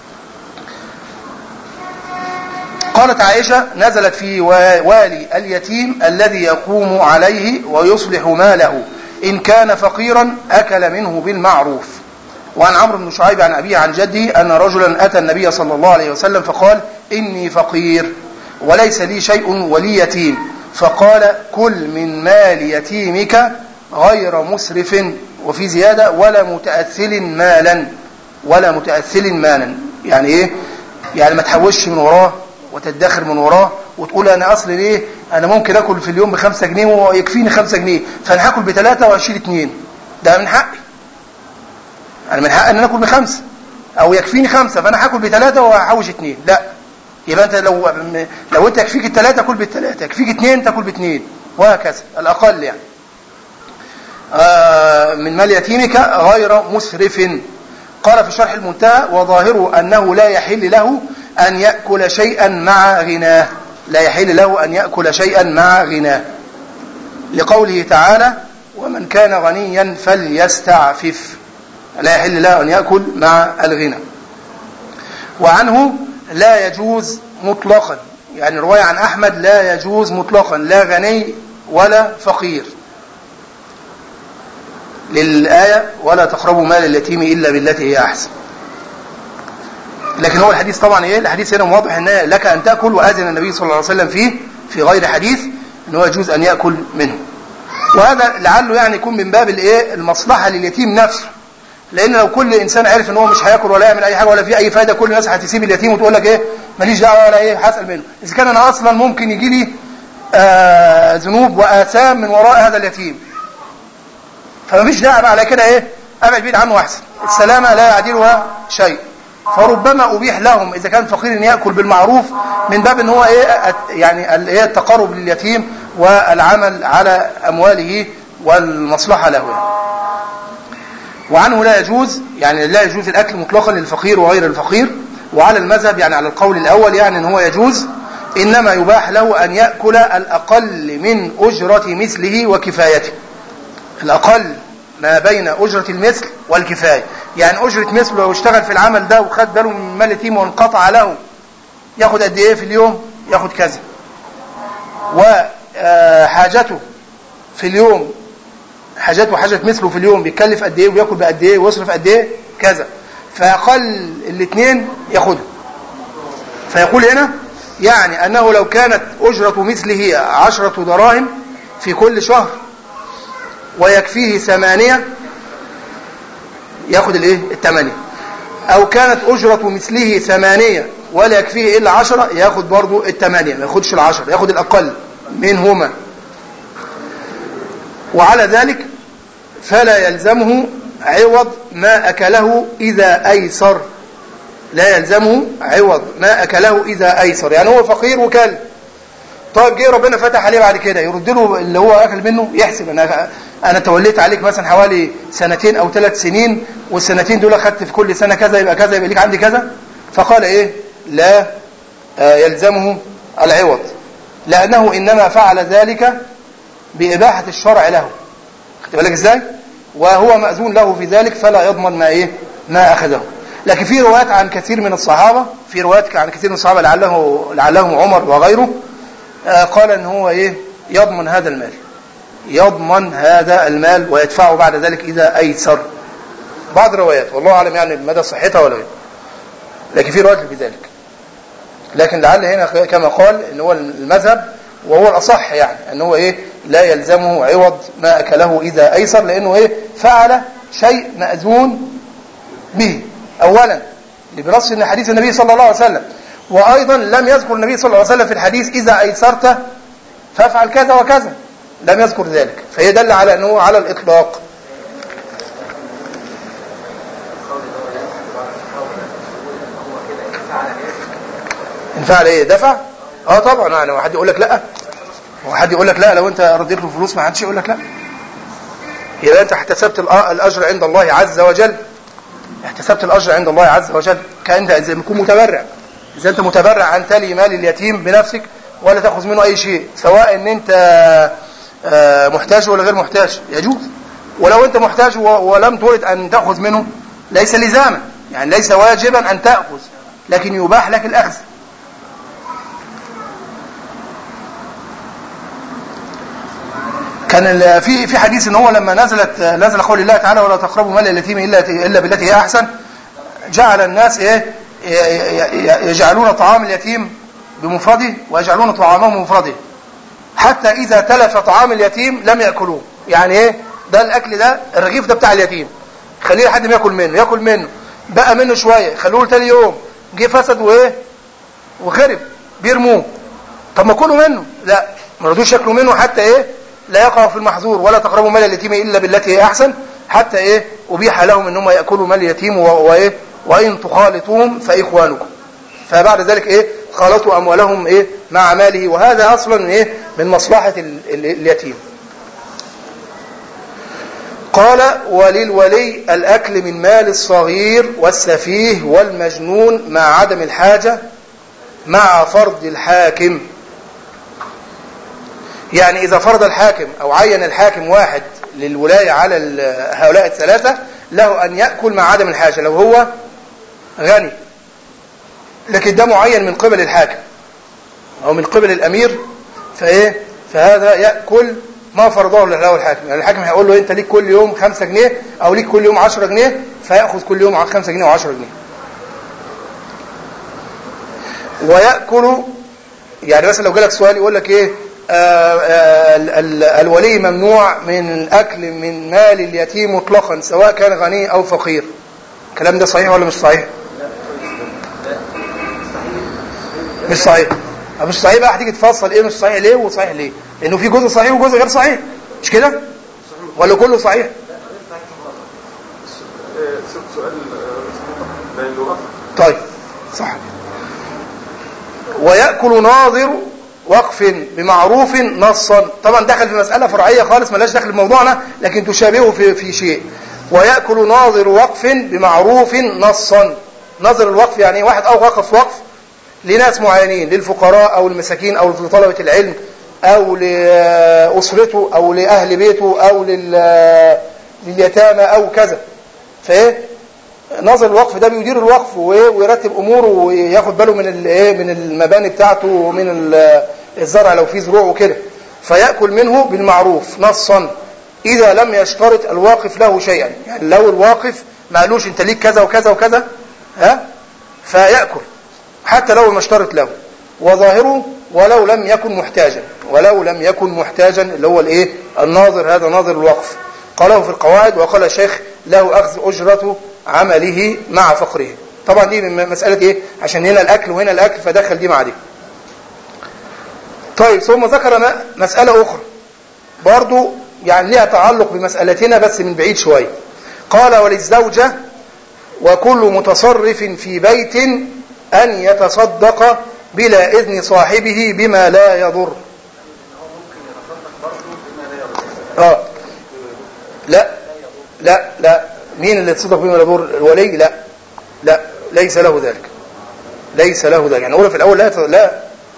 [SPEAKER 1] قالت عائشة نزلت في والي اليتيم الذي يقوم عليه ويصلح ماله إن كان فقيرا أكل منه بالمعروف. وعن عمرو بن شعيب عن أبيه عن جده أن رجلا أتى النبي صلى الله عليه وسلم فقال إني فقير وليس لي شيء ولي يتيم، فقال كل من مال يتيمك غير مسرف، وفي زيادة ولا متأثل مالا، ولا متأثل مالا. يعني إيه؟ يعني ما تحوش من وراه وتدخر من وراه وتقول أنا أصل ليه أنا ممكن أكل في اليوم بخمسة جنيه ويكفيني خمسة جنيه فأنا هاكل بثلاثة وأشيل اتنين، ده من حقي. أنا من حقي أن أنا أكل بخمسة أو يكفيني خمسة فأنا هاكل بثلاثة وهحوش اتنين، لا. يبقى أنت لو لو أنت يكفيك الثلاثة كل بالثلاثة، يكفيك اثنين تاكل باثنين، وهكذا الأقل يعني. آه من مال يتيمك غير مسرف. قال في شرح المنتهى وظاهره أنه لا يحل له أن يأكل شيئا مع غناه، لا يحل له أن يأكل شيئا مع غناه، لقوله تعالى ومن كان غنيا فليستعفف، لا يحل له أن يأكل مع الغنى. وعنه لا يجوز مطلقا، يعني رواية عن أحمد لا يجوز مطلقا لا غني ولا فقير، للآية ولا تقربوا مال اليتيم إلا بالتي هي أحسن. لكن هو الحديث طبعا إيه؟ الحديث هنا واضح أن لك أن تأكل، وأذن النبي صلى الله عليه وسلم فيه في غير حديث أنه يجوز أن يأكل منه. وهذا لعله يعني يكون من باب الإيه؟ المصلحة لليتيم نفسه، لأن لو كل إنسان عارف أنه مش هيأكل ولا يعمل أي حاجة ولا في أي فايدة، كل الناس هتسيب اليتيم وتقول لك إيه ماليش دعوة ولا إيه هسأل منه، إذا كان أنا أصلا ممكن يجي لي آه ذنوب وآثام من وراء هذا اليتيم، فمفيش داعي على كده إيه ابعد بعيد عنه احسن، السلامه لا يعدلها شيء. فربما ابيح لهم اذا كان فقير ان ياكل بالمعروف من باب ان هو ايه يعني ايه التقرب لليتيم والعمل على امواله والمصلحه له. وعنه لا يجوز، يعني لا يجوز الاكل مطلقا للفقير وغير الفقير. وعلى المذهب يعني على القول الاول يعني ان هو يجوز، انما يباح له ان ياكل الاقل من اجره مثله وكفايته. الاقل ما بين اجره المثل والكفايه، يعني اجره مثله لو اشتغل في العمل ده وخد باله من مال يتيم وانقطع له ياخد قد ايه في اليوم؟ ياخد كذا. وحاجته في اليوم، حاجته وحاجه مثله في اليوم بيكلف قد ايه وياكل بقد ايه ويصرف قد ايه كذا، فاقل الاثنين ياخدها. فيقول هنا يعني انه لو كانت اجره مثله عشرة دراهم في كل شهر ويكفيه ثمانية ياخد الايه؟ الثمانية. او كانت اجرة مثله ثمانية ولا يكفيه الا عشرة ياخد برضو الثمانية، ما ياخدش العشرة، ياخد الاقل منهما. وعلى ذلك فلا يلزمه عوض ما اكله اذا ايسر. لا يلزمه عوض ما اكله اذا ايسر، يعني هو فقير وكل، طيب جه ربنا فتح عليه بعد كده يرد له اللي هو اكل منه، يحسب انا انا توليت عليك مثلا حوالي سنتين او ثلاث سنين، والسنتين دول اخذت في كل سنه كذا يبقى كذا يبقى ليك عندي كذا. فقال ايه؟ لا يلزمه العوض، لانه انما فعل ذلك باباحه الشرع له. خدت بالك ازاي؟ وهو مأذون له في ذلك فلا يضمن ما ايه؟ ما اخذه. لكن في روايات عن كثير من الصحابه، في روايات عن كثير من الصحابه لعله لعلهم عمر وغيره قال ان هو ايه؟ يضمن هذا المال، يضمن هذا المال ويدفعه بعد ذلك اذا ايسر. بعض الروايات والله اعلم يعني مدى صحتها ولا غير، لكن في روايات بذلك. لكن لعل هنا كما قال ان هو المذهب وهو الاصح، يعني ان هو ايه؟ لا يلزمه عوض ما اكله اذا ايسر، لانه ايه؟ فعل شيء مأذون به اولا بنص ان حديث النبي صلى الله عليه وسلم، وايضا لم يذكر النبي صلى الله عليه وسلم في الحديث اذا ايسرت فافعل كذا وكذا، لم يذكر ذلك، فيدل على انه على الاطلاق. ان فعل ايه؟ دفع؟ اه طبعا. يعني واحد يقول لك لا، واحد يقول لك لا لو انت رديت له فلوس ما حدش يقول لك لا، يبقى انت احتسبت الاجر عند الله عز وجل، احتسبت الاجر عند الله عز وجل كأنت زي ما تكون متبرع. اذا انت متبرع ان تلي مال اليتيم بنفسك ولا تاخذ منه اي شيء، سواء ان انت محتاج ولا غير محتاج يجوز. ولو انت محتاج ولم ترد ان تاخذ منه ليس لزاما، يعني ليس واجبا ان تاخذ، لكن يباح لك الاخذ. كان في في حديث ان هو لما نزلت نزل قول الله تعالى ولا تقربوا مال اليتيم الا الا بالتي هي احسن، جعل الناس ايه؟ يجعلون طعام اليتيم بمفرده ويجعلون طعامهم بمفرده، حتى اذا تلف طعام اليتيم لم ياكلوه. يعني ايه؟ ده الاكل ده الرغيف ده بتاع اليتيم، خليه لحد ما ياكل منه، ياكل منه بقى منه شويه خلوه ثاني يوم جه فسد وايه؟ وخرب، بيرموه. طب ما كلوا منه؟ لا، ما رضوش ياكلوا منه حتى ايه؟ لا يقع في المحظور ولا تقربوا مال اليتيم الا بالتي هي احسن، حتى ايه؟ ابيح لهم انهم ياكلوا مال اليتيم وايه؟ وان تخالطوهم فاخوانكم. فبعد ذلك ايه؟ خالطوا اموالهم ايه؟ مع ماله، وهذا اصلا ايه؟ من مصلحه اليتيم. قال وللولي الاكل من مال الصغير والسفيه والمجنون مع عدم الحاجه مع فرض الحاكم. يعني إذا فرض الحاكم أو عين الحاكم واحد للولاية على هؤلاء الثلاثة له أن يأكل مع عدم الحاجة لو هو غني، لكن ده معين من قبل الحاكم أو من قبل الأمير، فإيه؟ فهذا يأكل ما فرضه له الحاكم. يعني الحاكم هيقول له أنت ليك كل يوم خمسة جنيه أو ليك كل يوم عشرة جنيه، فيأخذ كل يوم خمسة جنيه وعشرة جنيه. ويأكل، يعني مثلا لو جالك سؤال يقول لك إيه؟ آآ آآ الولي ممنوع من الأكل من مال اليتيم مطلقا سواء كان غني أو فقير. الكلام ده صحيح ولا مش صحيح؟ مش صحيح. مش صحيح بقى هتيجي تفصل ايه مش صحيح ليه وصحيح ليه، لأنه في جزء صحيح وجزء غير صحيح، مش كده؟ ولا كله صحيح؟
[SPEAKER 2] السؤال لا يدور.
[SPEAKER 1] طيب صح. ويأكل ناظر وقف بمعروف نصا، طبعا دخل في مسألة فرعية خالص ملاش دخل بموضوعنا لكن تشابهه في, في شيء. ويأكل ناظر وقف بمعروف نصا. ناظر الوقف يعني واحد أو وقف وقف لناس معينين، للفقراء أو المساكين أو لطلبة العلم أو لأسرته أو لأهل بيته أو لليتامى أو كذا. فإيه ناظر الوقف ده بيدير الوقف ويرتب أموره وياخد باله من من المباني بتاعته ومن الزرع لو فيه زروع وكده. فيأكل منه بالمعروف نصا إذا لم يشترط الواقف له شيئا، يعني لو الواقف ما قالوش أنت ليك كذا وكذا وكذا ها فيأكل حتى لو ما اشترط له. وظاهره ولو لم يكن محتاجا، ولو لم يكن محتاجا اللي هو الايه الناظر، هذا ناظر الوقف. قاله في القواعد وقال الشيخ له أخذ أجرة عمله مع فقره. طبعا دي مسألة ايه عشان هنا الأكل وهنا الأكل فدخل دي مع دي. طيب ثم ذكر مسألة أخرى برضو يعني لها تعلق بمسألتنا بس من بعيد شوية. قال وللزوجة وكل متصرف في بيت أن يتصدق بلا إذن صاحبه بما لا يضر. آه. لا لا لا مين اللي يتصدق بما لا يضر؟ الولي؟ لا لا ليس له ذلك، ليس له ذلك. يعني أقول في الأول لا لا.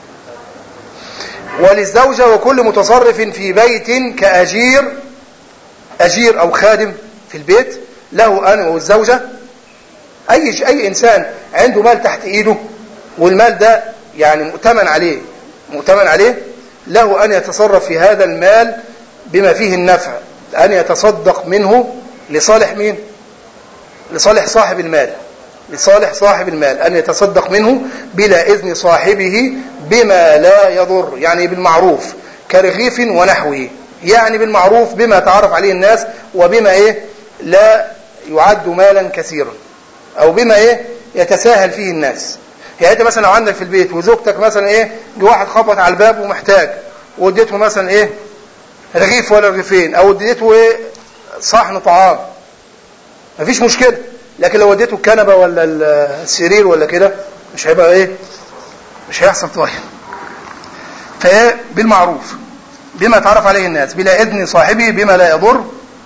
[SPEAKER 1] وللزوجة وكل متصرف في بيت كأجير، أجير أو خادم في البيت له أن والزوجة أي أي إنسان عنده مال تحت إيده والمال ده يعني مؤتمن عليه مؤتمن عليه له أن يتصرف في هذا المال بما فيه النفع، أن يتصدق منه لصالح مين؟ لصالح صاحب المال، لصالح صاحب المال أن يتصدق منه بلا إذن صاحبه بما لا يضر، يعني بالمعروف كرغيف ونحوه، يعني بالمعروف بما تعرف عليه الناس وبما إيه لا يعد مالا كثيرا أو بما إيه يتساهل فيه الناس. يعني أنت مثلا لو عندك في البيت وزوجتك مثلا إيه واحد خبط على الباب ومحتاج واديته مثلا إيه رغيف ولا رغيفين أو اديته إيه صحن طعام مفيش مشكلة، لكن لو اديته الكنبة ولا السرير ولا كده مش هيبقى إيه مش هيحصل طيب. فإيه بالمعروف بما تعرف عليه الناس بلا إذن صاحبه بما لا يضر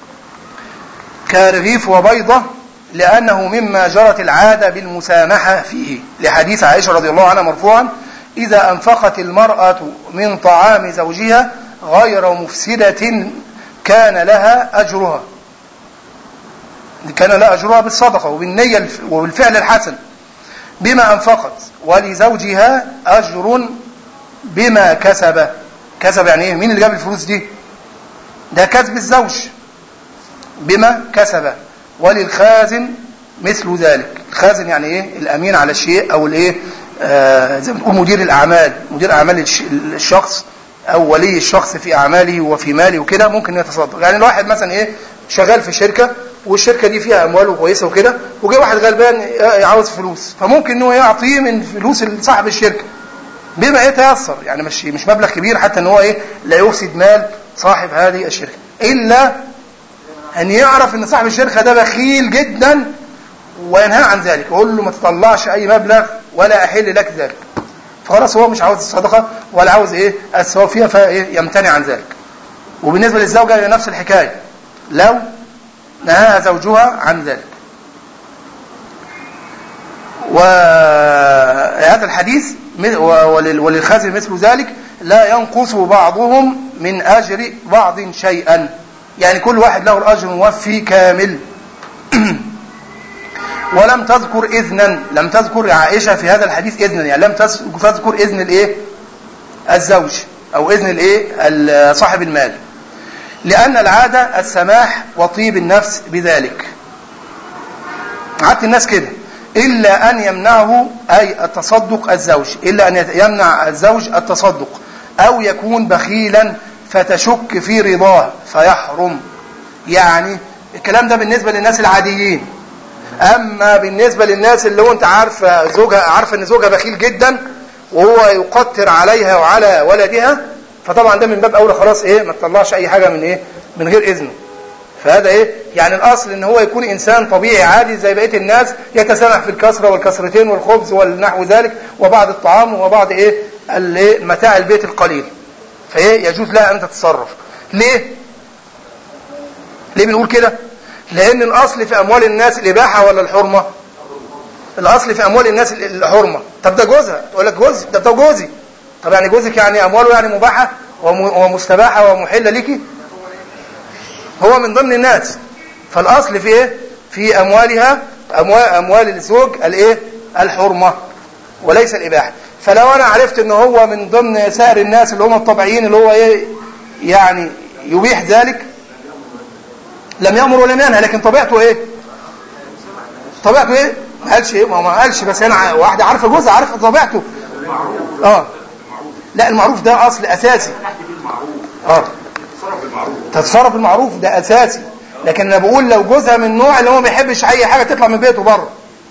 [SPEAKER 1] كرغيف وبيضة، لأنه مما جرت العادة بالمسامحة فيه، لحديث عائشة رضي الله عنها مرفوعا إذا أنفقت المرأة من طعام زوجها غير مفسدة كان لها أجرها، كان لها أجرها بالصدقة وبالنية وبالفعل الحسن بما أنفقت، ولزوجها أجر بما كسب. كسب يعني إيه؟ مين اللي جاب الفلوس دي؟ ده كسب الزوج بما كسب. وللخازن مثل ذلك. الخازن يعني ايه الامين على الشيء او الايه آه زي ما بنقول مدير الاعمال، مدير اعمال الشخص او ولي الشخص في اعماله وفي ماله وكده ممكن يتصدق. يعني الواحد مثلا ايه شغال في شركه والشركه دي فيها اموال كويسه وكده وجاي واحد غلبان عاوز فلوس فممكن انه يعطيه من فلوس صاحب الشركه بما يتيسر، يعني مش مش مبلغ كبير حتى ان هو ايه لا يفسد مال صاحب هذه الشركه، الا أن يعرف أن صاحب الشركة ده بخيل جدا وينهى عن ذلك ويقول له ما تطلعش أي مبلغ ولا أحل لك ذلك، فخلاص هو مش عاوز الصدقة ولا عاوز إيه الثواب فيها فيمتنع عن ذلك. وبالنسبة للزوجة نفس الحكاية لو نهاها زوجها عن ذلك. وهذا الحديث وللخازن مثل ذلك لا ينقص بعضهم من أجر بعض شيئا، يعني كل واحد له الأجر موفي كامل. ولم تذكر إذنا، لم تذكر عائشة في هذا الحديث إذنا، يعني لم تذكر إذن الإيه الزوج أو إذن الإيه صاحب المال، لأن العادة السماح وطيب النفس بذلك. عادة الناس كده، إلا أن يمنعه أي التصدق الزوج، إلا أن يمنع الزوج التصدق أو يكون بخيلا فتشك في رضاه فيحرم. يعني الكلام ده بالنسبة للناس العاديين، أما بالنسبة للناس اللي هو أنت عارفة زوجها عارفة أن زوجها بخيل جدا وهو يقتر عليها وعلى ولدها، فطبعا ده من باب أولى خلاص إيه ما تطلعش أي حاجة من إيه من غير إذنه. فهذا ايه يعني الاصل ان هو يكون انسان طبيعي عادي زي بقيه الناس، يتسامح في الكسره والكسرتين والخبز والنحو ذلك وبعض الطعام وبعض ايه متاع البيت القليل، فايه يجوز لها ان تتصرف. ليه ليه بنقول كده؟ لان الاصل في اموال الناس الاباحه ولا الحرمه؟ الاصل في اموال الناس الحرمه. طب ده جوزها، تقول لك جوزي، ده ده جوزي. طب يعني جوزك يعني امواله يعني مباحه ومستباحه ومحله ليكي؟ هو من ضمن الناس. فالاصل في ايه؟ في اموالها اموال, أموال الزوج الايه الحرمه وليس الاباحه. فلو انا عرفت ان هو من ضمن سائر الناس اللي هم الطبيعيين اللي هو ايه يعني يبيح ذلك، لم يأمر ولم ينهى، لكن طبيعته ايه؟ طبيعته ايه؟ ما قالش ايه؟ ما قالش، بس انا واحده عارفه جوزها، عارفه طبيعته. اه لا المعروف ده اصل اساسي. اه تتصرف بالمعروف ده اساسي، لكن انا بقول لو جوزها من النوع اللي هو ما بيحبش اي حاجه تطلع من بيته بره،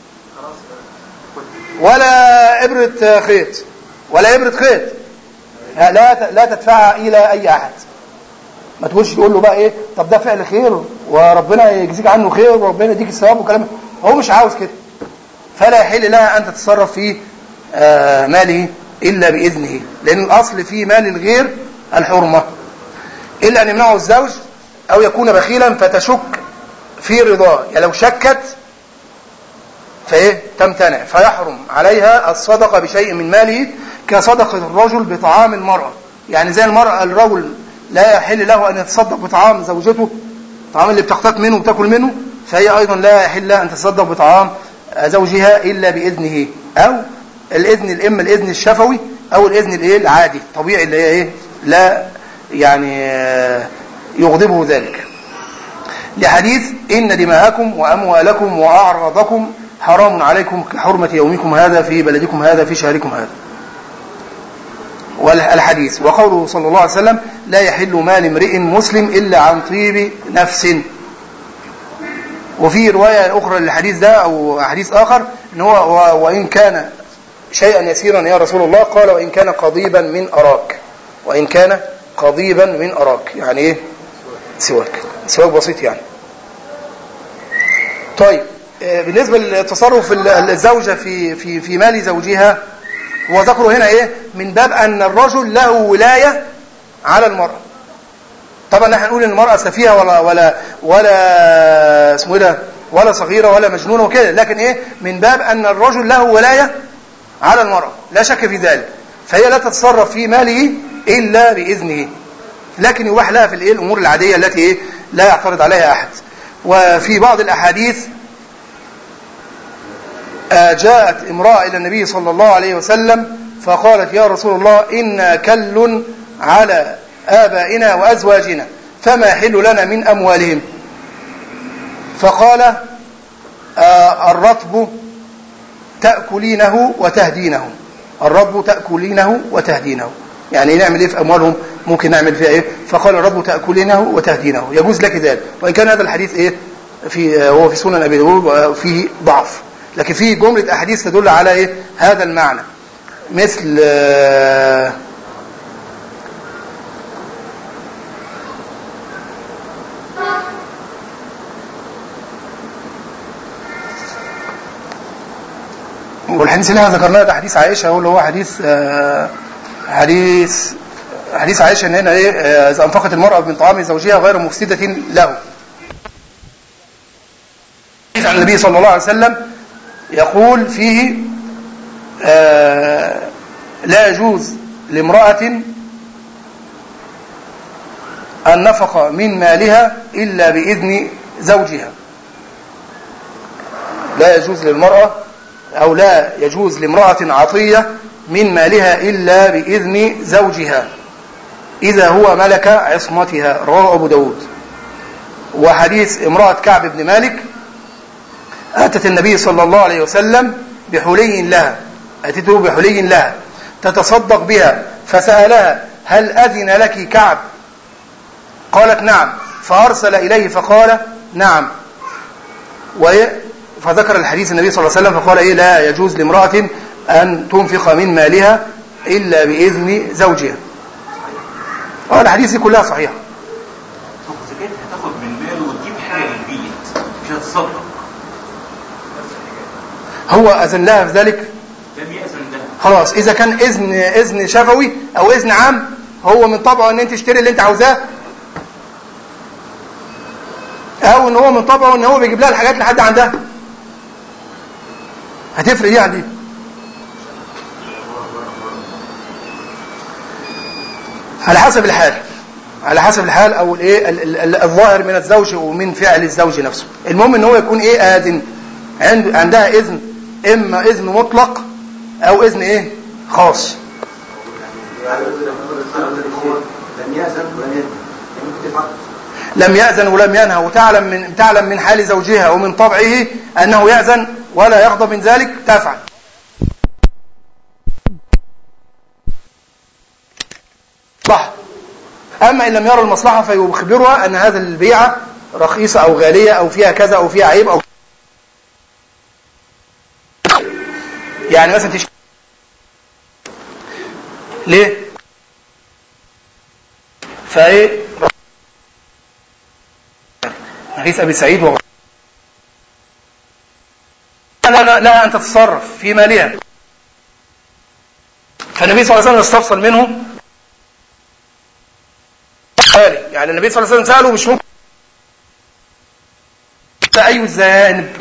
[SPEAKER 1] ولا ابره خيط ولا ابره خيط، لا لا تدفعها الى اي احد. ما تقولش تقول له بقى ايه طب ده فعل خير وربنا يجزيك عنه خير وربنا يديك الثواب وكلام، هو مش عاوز كده. فلا يحل لها ان تتصرف في آه ماله الا باذنه، لان الاصل في مال الغير الحرمه، الا ان يمنعه الزوج او يكون بخيلا فتشك في رضاه. يعني لو شكت فايه تمتنع، فيحرم عليها الصدقه بشيء من ماله كصدقه الرجل بطعام المراه. يعني زي المراه الرجل لا يحل له ان يتصدق بطعام زوجته، الطعام اللي بتقتات منه وبتاكل منه، فهي ايضا لا يحل ان تتصدق بطعام زوجها الا باذنه، او الاذن الاما الاذن الشفوي او الاذن الايه العادي الطبيعي اللي هي ايه لا يعني يغضبه ذلك. لحديث ان دماءكم واموالكم واعراضكم حرام عليكم كحرمه يومكم هذا في بلدكم هذا في شهركم هذا. والحديث وقوله صلى الله عليه وسلم لا يحل مال امرئ مسلم الا عن طيب نفس. وفي روايه اخرى للحديث ده او حديث اخر ان هو وان كان شيئا يسيرا يا رسول الله، قال وان كان قضيبا من اراك، وان كان قضيبا من اراك يعني ايه سواك سواك بسيط يعني. طيب بالنسبه للتصرف الزوجه في في في مال زوجها، هو ذكره هنا ايه من باب ان الرجل له ولايه على المراه. طبعا احنا نقول ان المراه سفيهه ولا ولا ولا اسمه ايه ده ولا صغيره ولا مجنونه وكده، لكن ايه من باب ان الرجل له ولايه على المراه لا شك في ذلك، فهي لا تتصرف في ماله الا باذنه، لكن يباح لها في الايه الامور العاديه التي ايه لا يعترض عليها احد. وفي بعض الاحاديث جاءت امراه الى النبي صلى الله عليه وسلم فقالت يا رسول الله إنا كل على آبائنا وأزواجنا فما يحل لنا من أموالهم؟ فقال آه الرطب تأكلينه وتهدينه، الرطب تأكلينه وتهدينه، يعني نعمل ايه في أموالهم؟ ممكن نعمل فيها ايه؟ فقال الرطب تأكلينه وتهدينه، يجوز لك ذلك، وإن كان هذا الحديث ايه في هو في سنن أبي داود وفيه ضعف، لكن فيه جملة أحاديث تدل على ايه هذا المعنى، مثل آه والحديث اللي احنا ذكرناه ده حديث عائشة، هو اللي هو حديث آه حديث حديث عائشة ان هنا ايه اذا انفقت المرأة من طعام زوجها غير مفسدة له. حديث عن النبي صلى الله عليه وسلم يقول فيه آه لا يجوز لامرأة النفقة من مالها إلا بإذن زوجها، لا يجوز للمرأة أو لا يجوز لامرأة عطية من مالها إلا بإذن زوجها إذا هو ملك عصمتها، رواه أبو داود. وحديث امرأة كعب بن مالك أتت النبي صلى الله عليه وسلم بحلي لها، أتته بحلي لها تتصدق بها، فسألها هل أذن لك كعب؟ قالت نعم، فأرسل إليه فقال نعم، فذكر الحديث النبي صلى الله عليه وسلم فقال إيه لا يجوز لامرأة أن تنفق من مالها إلا بإذن زوجها. الحديث كلها صحيحة.
[SPEAKER 2] طب زكاة هتاخد من ماله وتجيب
[SPEAKER 3] تتصدق.
[SPEAKER 1] هو اذن لها في ذلك؟
[SPEAKER 3] لم يأذن لها.
[SPEAKER 1] خلاص، اذا كان اذن اذن شفوي او اذن عام، هو من طبعه ان انت تشتري اللي انت عاوزاه، او ان هو من طبعه ان هو بيجيب لها الحاجات لحد عندها. هتفرق دي عن دي؟ على حسب الحال، على حسب الحال او الايه الظاهر من الزوج ومن فعل الزوج نفسه. المهم ان هو يكون ايه اذن، عنده عندها اذن، اما اذن مطلق او اذن ايه خاص. لم يأذن ولم ينهى، وتعلم من تعلم من حال زوجها ومن طبعه انه يأذن ولا يغضب من ذلك تفعل. صح. اما ان لم يرى المصلحه فيخبرها ان هذا البيعه رخيصه او غاليه او فيها كذا او فيها عيب، او يعني مثلا تشتري ليه فايه حديث ابي سعيد و لا لا لا ان تتصرف في مالها. فالنبي صلى الله عليه وسلم استفصل منه، يعني النبي صلى الله عليه وسلم سأله مش ممكن أي الزانب،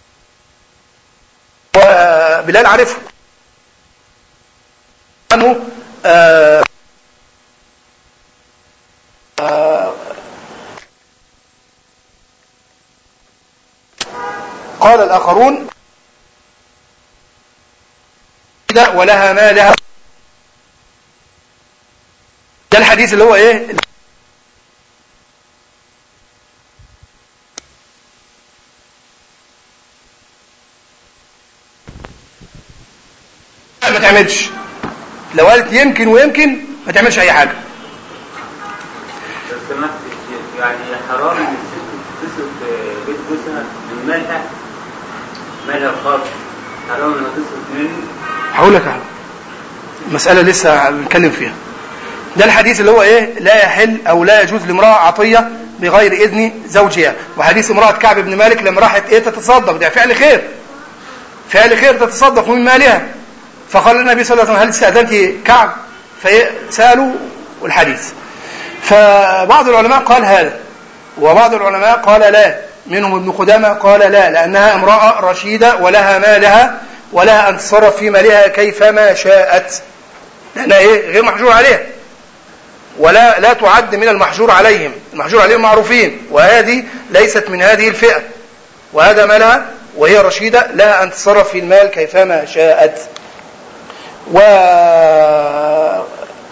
[SPEAKER 1] وبلال عرفه أنه آآ آآ قال الآخرون ولها مالها. ده الحديث اللي هو ايه ما تعملش. لو قالت يمكن ويمكن ما تعملش اي حاجه.
[SPEAKER 3] يعني حرام ان الست تصرف بيت جوزها من مالها، مالها الخاص، حرام انها تصرف منه.
[SPEAKER 1] هقول لك اهو المساله لسه بنتكلم فيها. ده الحديث اللي هو ايه لا يحل او لا يجوز لامراه عطيه بغير اذن زوجها، وحديث امراه كعب بن مالك لما راحت ايه تتصدق، ده فعل خير، فعل خير تتصدق من مالها، فقال النبي صلى الله عليه وسلم هل استأذنت كعب؟ فسألوا الحديث. فبعض العلماء قال هذا، وبعض العلماء قال لا، منهم ابن قدامة قال لا، لأنها امرأة رشيدة ولها مالها ولها أن تصرف في مالها كيفما شاءت، لأنها إيه غير محجور عليها، ولا لا تعد من المحجور عليهم، المحجور عليهم معروفين، وهذه ليست من هذه الفئة، وهذا مالها وهي رشيدة لها أن تصرف في المال كيفما شاءت. وقال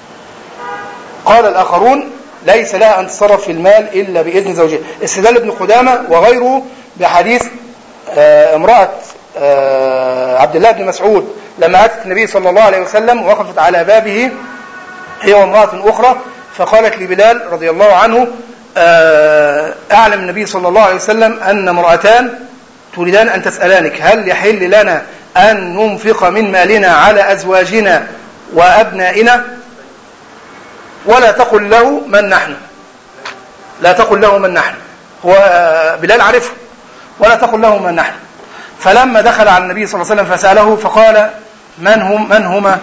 [SPEAKER 1] الآخرون ليس لها أن تتصرف في المال إلا بإذن زوجها. استدل ابن قدامة وغيره بحديث امرأة عبد الله بن مسعود لما أتت النبي صلى الله عليه وسلم وقفت على بابه هي وامرأة أخرى، فقالت لبلال رضي الله عنه أعلم النبي صلى الله عليه وسلم أن امرأتان تريدان أن تسألانك هل يحل لنا أن ننفق من مالنا على أزواجنا وأبنائنا؟ ولا تقل له من نحن، لا تقل له من نحن، هو بلال عرفه، ولا تقل له من نحن. فلما دخل على النبي صلى الله عليه وسلم فسأله فقال من هم من هما؟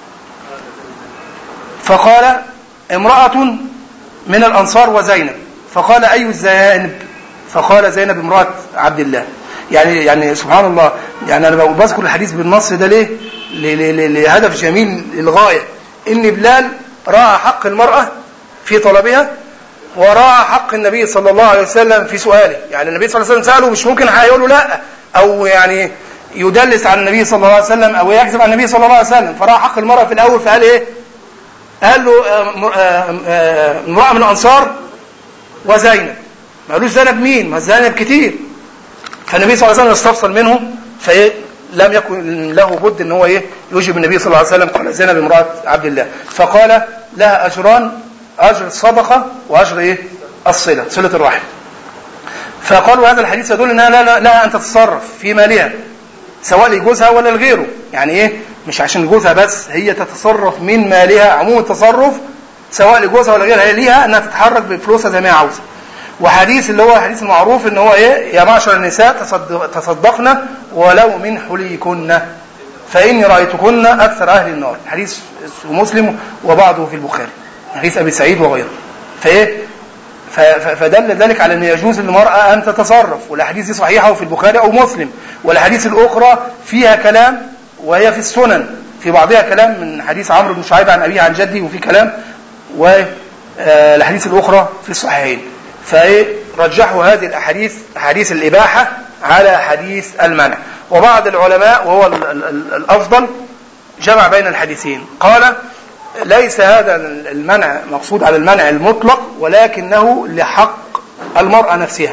[SPEAKER 1] فقال امرأة من الأنصار وزينب. فقال أي الزينب؟ فقال زينب امرأة عبد الله. يعني يعني سبحان الله، يعني أنا بذكر الحديث بالنص ده ليه؟ لهدف جميل للغاية، إن بلال راعى حق المرأة في طلبها وراعى حق النبي صلى الله عليه وسلم في سؤاله. يعني النبي صلى الله عليه وسلم سأله مش ممكن هيقول له لا، أو يعني يدلس عن النبي صلى الله عليه وسلم أو يكذب عن النبي صلى الله عليه وسلم، فراعى حق المرأة في الأول. فقال إيه؟ قال له امرأة من الأنصار وزينب، ما قالوش زينب مين؟ ما زينب كتير. فالنبي صلى الله عليه وسلم استفصل منه، فلم يكن له بد ان هو ايه يجيب النبي صلى الله عليه وسلم قال زينب امرأة عبد الله. فقال لها اجران، اجر الصدقة واجر ايه الصلة، صلة الرحم. فقالوا هذا الحديث يدل انها لا لها ان تتصرف في مالها سواء لجوزها ولا لغيره، يعني ايه مش عشان جوزها بس، هي تتصرف من مالها عموم التصرف سواء لجوزها ولا غيرها، هي ليها انها تتحرك بفلوسها زي ما هي عاوزه. وحديث اللي هو حديث المعروف ان هو ايه، يا معشر النساء تصدق تصدقن ولو من حليكن فاني رايتكن اكثر اهل النار. حديث مسلم وبعضه في البخاري، حديث ابي سعيد وغيره. فايه فدل ذلك على ان يجوز للمراه ان تتصرف، والاحاديث دي صحيحه وفي البخاري او مسلم. والاحاديث الاخرى فيها كلام وهي في السنن، في بعضها كلام من حديث عمرو بن شعيب عن ابيه عن جدي وفي كلام، والحديث الاخرى في الصحيحين. فرجحوا هذه الاحاديث احاديث الاباحه على حديث المنع. وبعض العلماء وهو الافضل جمع بين الحديثين، قال ليس هذا المنع مقصود على المنع المطلق، ولكنه لحق المرأة نفسها.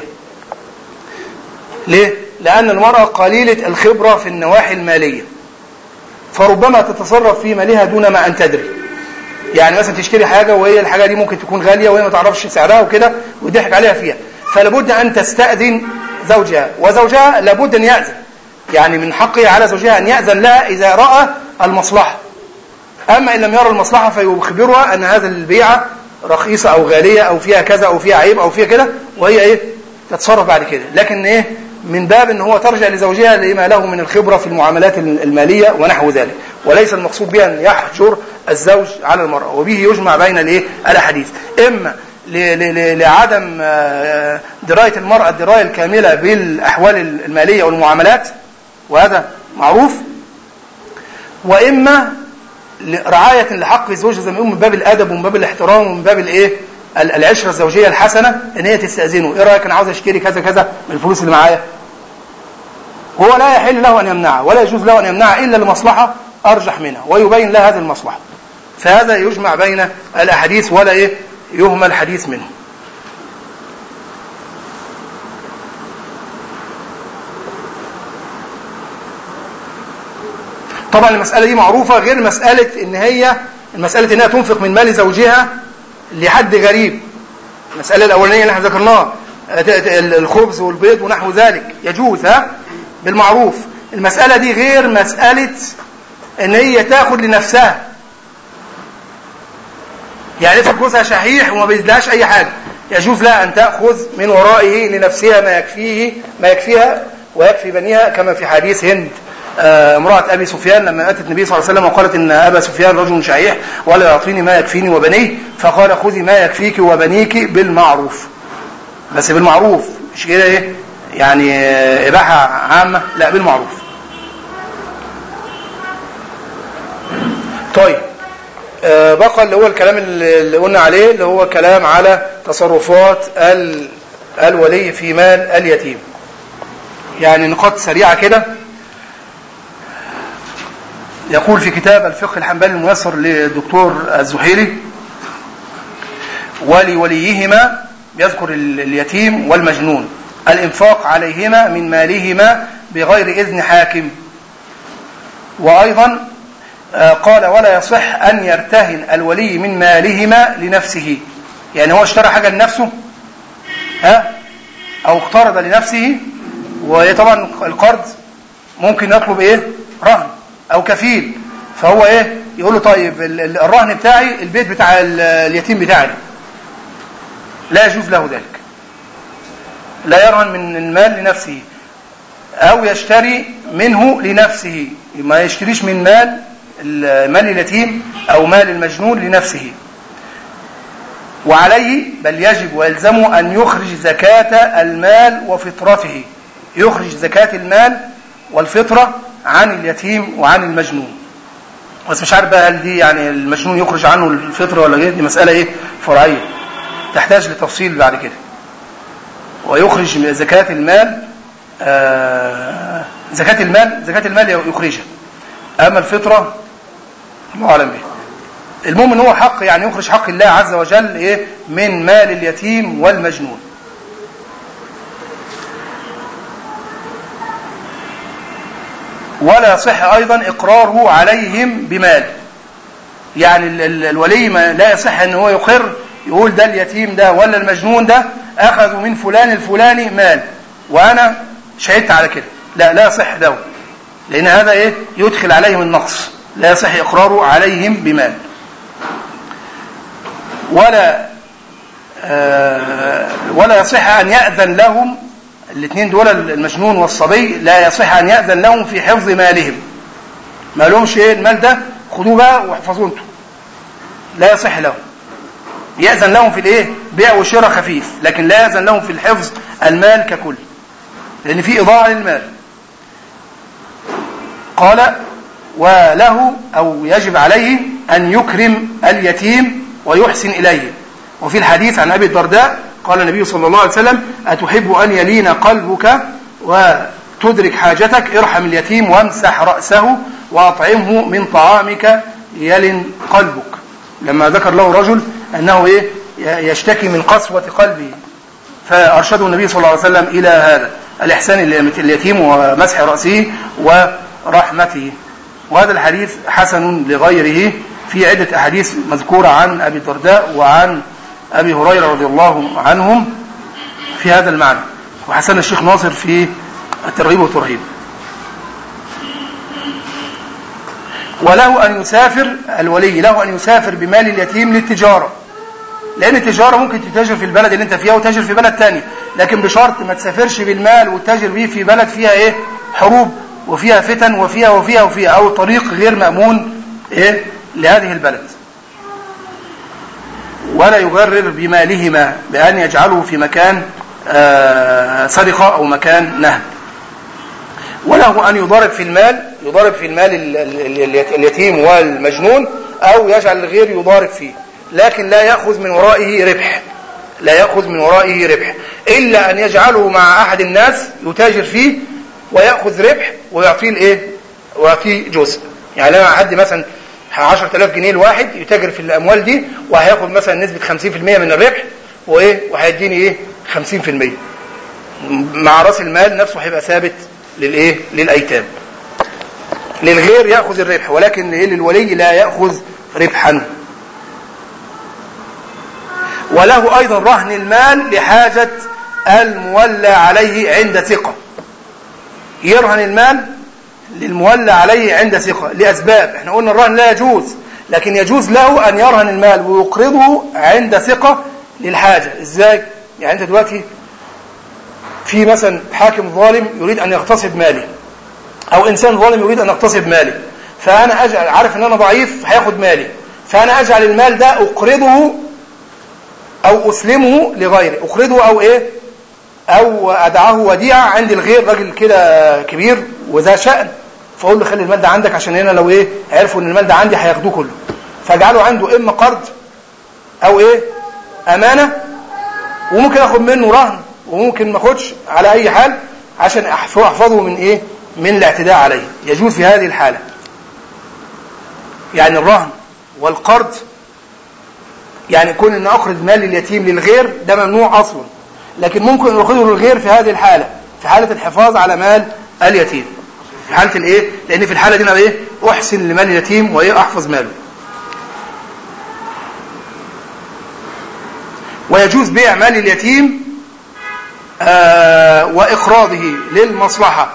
[SPEAKER 1] ليه؟ لأن المرأة قليلة الخبرة في النواحي المالية، فربما تتصرف في مالها دون ما أن تدري. يعني مثلا تشتري حاجة وهي الحاجة دي ممكن تكون غالية وهي ما تعرفش سعرها وكده ويضحك عليها فيها، فلابد أن تستأذن زوجها، وزوجها لابد أن يأذن. يعني من حقه على زوجها أن يأذن لها إذا رأى المصلحة. أما إن لم يرى المصلحة فيخبرها أن هذا البيعة رخيصة أو غالية أو فيها كذا أو فيها عيب أو فيها كده، وهي إيه تتصرف بعد كده. لكن إيه من باب أن هو ترجع لزوجها لما له من الخبرة في المعاملات المالية ونحو ذلك، وليس المقصود بها أن يحجر الزوج على المرأة. وبه يجمع بين الإيه الأحاديث، إما لعدم دراية المرأة الدراية الكاملة بالأحوال المالية والمعاملات، وهذا معروف، وإما رعاية لحق الزوجة زي ما يقول من باب الأدب ومن باب الاحترام ومن باب الإيه العشرة الزوجية الحسنة، إن هي تستأذنه. إيه رأيك أنا عاوز أشتري كذا كذا من الفلوس اللي معايا؟ هو لا يحل له أن يمنعه ولا يجوز له أن يمنعه إلا لمصلحة أرجح منها، ويبين له هذه المصلحة. فهذا يجمع بين الأحاديث ولا إيه يهمل حديث منه. طبعا المسألة دي معروفة، غير مسألة إن هي المسألة إنها تنفق من مال زوجها لحد غريب. المسألة الأولانية اللي احنا ذكرناها الخبز والبيض ونحو ذلك يجوز ها بالمعروف. المسألة دي غير مسألة إن هي تاخد لنفسها، يعني افرض جوزها شحيح وما بيدلهاش أي حاجة، يجوز لها أن تأخذ من ورائه لنفسها ما يكفيه ما يكفيها ويكفي بنيها، كما في حديث هند امرأة أبي سفيان لما أتت النبي صلى الله عليه وسلم وقالت إن أبا سفيان رجل شحيح ولا يعطيني ما يكفيني وبنيه، فقال خذي ما يكفيك وبنيك بالمعروف. بس بالمعروف مش كده إيه يعني إباحة عامة، لا بالمعروف. طيب آه بقى اللي هو الكلام اللي قلنا عليه اللي هو كلام على تصرفات الولي في مال اليتيم. يعني نقاط سريعة كده. يقول في كتاب الفقه الحنبلي الميسر للدكتور الزهيري: ولوليهما، يذكر اليتيم والمجنون، الإنفاق عليهما من مالهما بغير إذن حاكم. وأيضا قال: ولا يصح أن يرتهن الولي من مالهما لنفسه. يعني هو اشترى حاجة لنفسه ها أو اقترض لنفسه، وطبعا القرض ممكن يطلب إيه رهن أو كفيل، فهو إيه يقول له طيب الرهن بتاعي البيت بتاع اليتيم بتاعي، لا يجوز له ذلك. لا يرهن من المال لنفسه، أو يشتري منه لنفسه، ما يشتريش من مال مال اليتيم أو مال المجنون لنفسه. وعليه بل يجب ويلزمه أن يخرج زكاة المال وفطرته، يخرج زكاة المال والفطرة عن اليتيم وعن المجنون. بس مش عارف بقى هل دي يعني المجنون يخرج عنه الفطرة ولا غير، دي مسألة ايه فرعية تحتاج لتفصيل بعد كده. ويخرج زكاة المال آه زكاة المال زكاة المال يخرجها، أما الفطرة الله أعلم به. المهم ان هو حق، يعني يخرج حق الله عز وجل ايه من مال اليتيم والمجنون. ولا يصح أيضا إقراره عليهم بمال، يعني الولي ما لا يصح أن هو يقر يقول ده اليتيم ده ولا المجنون ده أخذوا من فلان الفلاني مال وأنا شهدت على كده، لا لا يصح ده، لأن هذا إيه يدخل عليهم النقص، لا يصح إقراره عليهم بمال. ولا ولا يصح أن يأذن لهم الاثنين دول المجنون والصبي، لا يصح أن يأذن لهم في حفظ مالهم. ما لهمش ايه المال ده، خدوه بقى واحفظوه انتوا، لا يصح لهم. يأذن لهم في الايه بيع وشراء خفيف، لكن لا يأذن لهم في الحفظ المال ككل، لأن في إضاعة للمال. قال وله أو يجب عليه أن يكرم اليتيم ويحسن إليه. وفي الحديث عن أبي الدرداء قال النبي صلى الله عليه وسلم أتحب أن يلين قلبك وتدرك حاجتك، ارحم اليتيم وامسح رأسه وأطعمه من طعامك يلن قلبك. لما ذكر له رجل أنه إيه يشتكي من قسوة قلبه، فأرشده النبي صلى الله عليه وسلم إلى هذا الإحسان اليتيم ومسح رأسه ورحمته. وهذا الحديث حسن لغيره، في عدة أحاديث مذكورة عن أبي الدرداء وعن أبي هريرة رضي الله عنهم في هذا المعنى، وحسن الشيخ ناصر في الترغيب والترهيب. وله أن يسافر الولي، له أن يسافر بمال اليتيم للتجارة، لأن التجارة ممكن تتاجر في البلد اللي انت فيها وتاجر في بلد تاني، لكن بشرط ما تسافرش بالمال وتتاجر به في بلد فيها ايه حروب وفيها فتن وفيها وفيها وفيها أو طريق غير مأمون إيه لهذه البلد. ولا يغرر بمالهما بأن يجعله في مكان آه سرقة أو مكان نهب. وله أن يضارب في المال، يضارب في المال اليتيم والمجنون، أو يجعل الغير يضارب فيه، لكن لا يأخذ من ورائه ربح، لا يأخذ من ورائه ربح، إلا أن يجعله مع أحد الناس يتاجر فيه ويأخذ ربح ويعطيه الإيه ويعطيه جزء. يعني لما حد مثلا عشرة آلاف جنيه الواحد يتاجر في الأموال دي، وهياخد مثلا نسبة خمسين في المية من الربح، وإيه وهيديني إيه خمسين في المية، مع رأس المال نفسه هيبقى ثابت للإيه للأيتام. للغير يأخذ الربح، ولكن للولي لا يأخذ ربحا. وله أيضا رهن المال لحاجة المولى عليه عند ثقة، يرهن المال للمولى عليه عند ثقة لأسباب. احنا قلنا الرهن لا يجوز، لكن يجوز له أن يرهن المال ويقرضه عند ثقة للحاجة. ازاي؟ يعني انت دلوقتي في مثلا حاكم ظالم يريد أن يغتصب مالي، أو إنسان ظالم يريد أن يغتصب مالي، فأنا أجعل عارف أن أنا ضعيف هياخد مالي، فأنا أجعل المال ده أقرضه أو أسلمه لغيري، أقرضه أو إيه أو أدعه وديعة عند الغير، راجل كده كبير وذا شأن، فأقول له خلي المال ده عندك، عشان هنا لو إيه عرفوا أن المال ده عندي هياخدوه كله، فأجعله عنده إما قرض أو إيه أمانة، وممكن أخذ منه رهن وممكن ما أخدش على أي حال، عشان أحفظه من إيه من الاعتداء عليه. يجوز في هذه الحالة. يعني الرهن والقرض، يعني يكون ان اخرج مال اليتيم للغير ده ممنوع اصلا، لكن ممكن اخذه للغير في هذه الحالة، في حالة الحفاظ على مال اليتيم، في حالة الايه لان في الحالة دي انا ايه احسن لمال اليتيم وايه احفظ ماله. ويجوز بيع مال اليتيم آه واقراضه للمصلحة،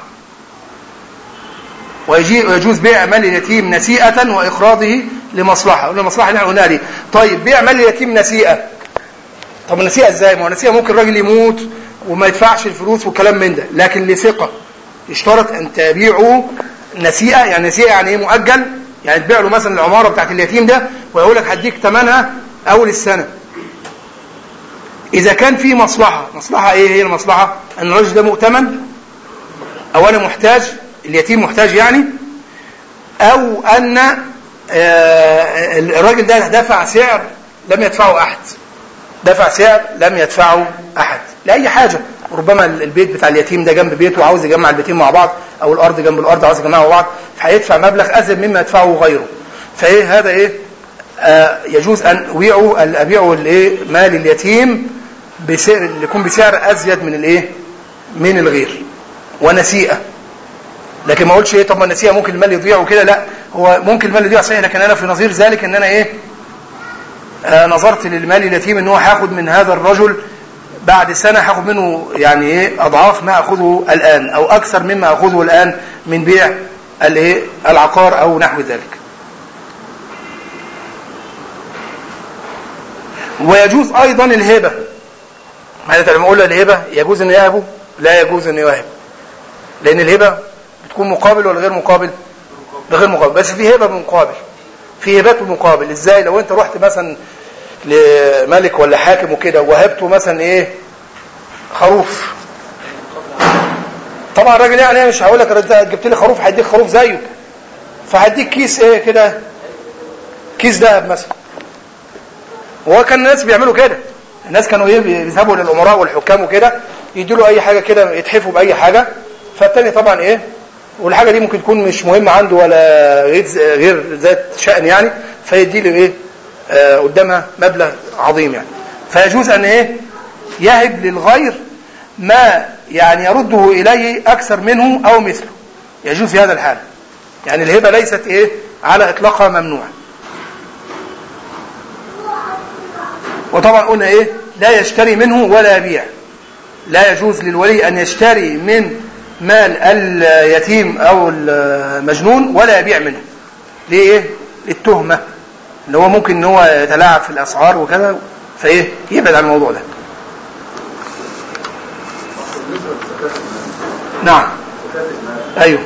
[SPEAKER 1] ويجوز بيع مال اليتيم نسيئة وإقراضه لمصلحة، والمصلحة اللي احنا قلناها دي. طيب بيع مال اليتيم نسيئة، طب النسيئة ازاي؟ ما هو النسيئة ممكن راجل يموت وما يدفعش الفلوس والكلام من ده، لكن لثقة يشترط أن تبيعه نسيئة. يعني نسيئة يعني ايه مؤجل، يعني تبيع له مثلا العمارة بتاعت اليتيم ده ويقول لك هديك ثمنها أول السنة. إذا كان في مصلحة، مصلحة ايه هي المصلحة؟ أن الرجل ده مؤتمن، أو أنا محتاج، اليتيم محتاج يعني، أو أن الراجل ده دفع سعر لم يدفعه أحد، دفع سعر لم يدفعه أحد لأي حاجة. ربما البيت بتاع اليتيم ده جنب بيته وعاوز يجمع البيتين مع بعض، أو الأرض جنب الأرض عاوز يجمعها مع بعض، فهيدفع مبلغ أزيد مما يدفعه غيره. فإيه هذا إيه آه يجوز أن أبيعه أبيعه الإيه مال اليتيم بسعر يكون بسعر أزيد من الإيه من الغير ونسيئة. لكن ما اقولش ايه طب ما النسيئة ممكن المال يضيع وكده، لا، هو ممكن المال يضيع صحيح، لكن انا في نظير ذلك ان انا ايه آه نظرت للمال اليتيم ان هو هاخد من هذا الرجل بعد سنة هاخد منه يعني ايه اضعاف ما اخذه الان، او اكثر مما اخذه الان من بيع الايه العقار او نحو ذلك. ويجوز ايضا الهبه. معناتها لما اقول الهبه يجوز ان يهبه؟ لا يجوز ان يهب، لان الهبه بتكون مقابل ولا غير مقابل؟ بغير مقابل. بس في هبه بمقابل، في هبات بمقابل. ازاي؟ لو انت رحت مثلا لملك ولا حاكم وكده وهبته مثلا ايه خروف، طبعا الراجل يعني مش هقول لك جبت لي خروف هيديك خروف زيه، فهديك كيس ايه كده، كيس ذهب مثلا. وهو كان الناس بيعملوا كده، الناس كانوا ايه بيذهبوا للامراء والحكام وكده يدوا له اي حاجه كده، يتحفوا باي حاجه، فالتاني طبعا ايه، والحاجه دي ممكن تكون مش مهمه عنده ولا غير غير ذات شأن يعني، فيدي له ايه آه قدامها مبلغ عظيم يعني. فيجوز ان ايه يهب للغير ما يعني يرده اليه اكثر منه او مثله، يجوز في هذا الحال. يعني الهبه ليست ايه على اطلاقها ممنوعه. وطبعا قلنا ايه لا يشتري منه ولا يبيع، لا يجوز للولي ان يشتري من مال اليتيم او المجنون ولا يبيع منه. ليه؟ ايه التهمه اللي هو ممكن ان هو يتلاعب في الاسعار وكذا، فايه يبعد عن الموضوع ده. نعم ايوه.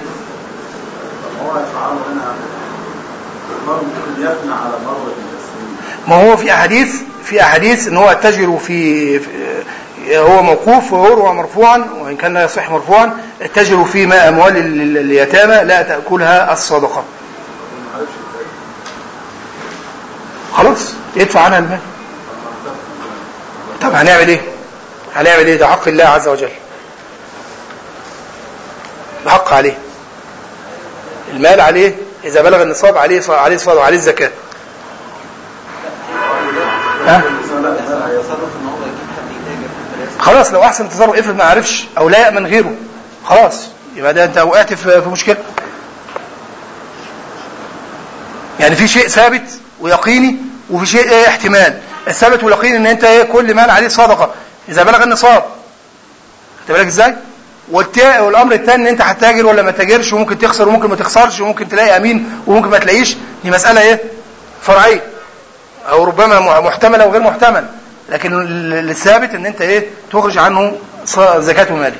[SPEAKER 1] ما هو في احاديث في احاديث ان هو التاجر في, في هو موقوف ويروى مرفوعا، وان كان لا يصح مرفوعا، التاجر في ما اموال اليتامى لا تاكلها الصدقه. خلاص يدفع عنها المال. طب هنعمل ايه؟ هنعمل ايه؟ ده حق الله عز وجل، بحق عليه، المال عليه اذا بلغ النصاب عليه عليه صدقه، عليه الزكاه. ها؟ خلاص لو احسن التصرف، افرض ما عرفش او لا يامن غيره، خلاص يبقى ده انت وقعت في مشكله. يعني في شيء ثابت ويقيني وفي شيء ايه احتمال. الثابت واليقين ان انت ايه كل مال عليه صدقه اذا بلغ النصاب، خدت بالك ازاي؟ والامر الثاني ان انت هتتاجر ولا ما تتاجرش، وممكن تخسر وممكن ما تخسرش، وممكن تلاقي امين وممكن ما تلاقيش، دي مساله ايه فرعيه او ربما محتمله وغير محتمل. لكن الثابت ان انت ايه تخرج عنه زكاه ماله.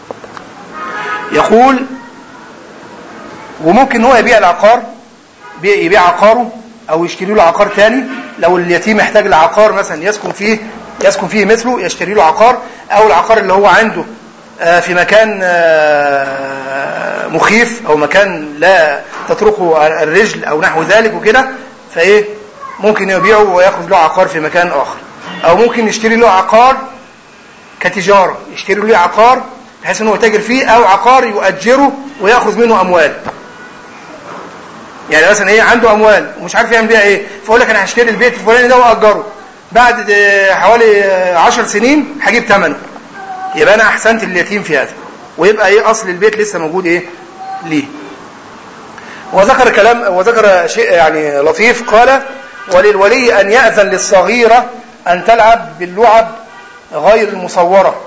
[SPEAKER 1] يقول وممكن هو يبيع العقار، يبيع عقاره او يشتري له عقار ثاني. لو اليتيم يحتاج لعقار مثلا يسكن فيه يسكن فيه مثله، يشتري له عقار، او العقار اللي هو عنده في مكان مخيف او مكان لا تطرقه الرجل او نحو ذلك وكده، فايه ممكن يبيعه وياخذ له عقار في مكان اخر. او ممكن يشتري له عقار كتجاره، يشتري له عقار بحيث انه يتاجر فيه، او عقار يؤجره وياخذ منه اموال. يعني مثلا ايه عنده اموال ومش عارف يعمل بيها ايه، فيقول لك انا هشتري البيت الفلاني ده واجره، بعد حوالي عشر سنين هجيب ثمنه، يبقى انا احسنت اليتيم في هذا، ويبقى ايه اصل البيت لسه موجود ايه ليه. وذكر كلام وذكر شيء يعني لطيف، قال وللولي ان يأذن للصغيرة ان تلعب باللعب غير المصورة،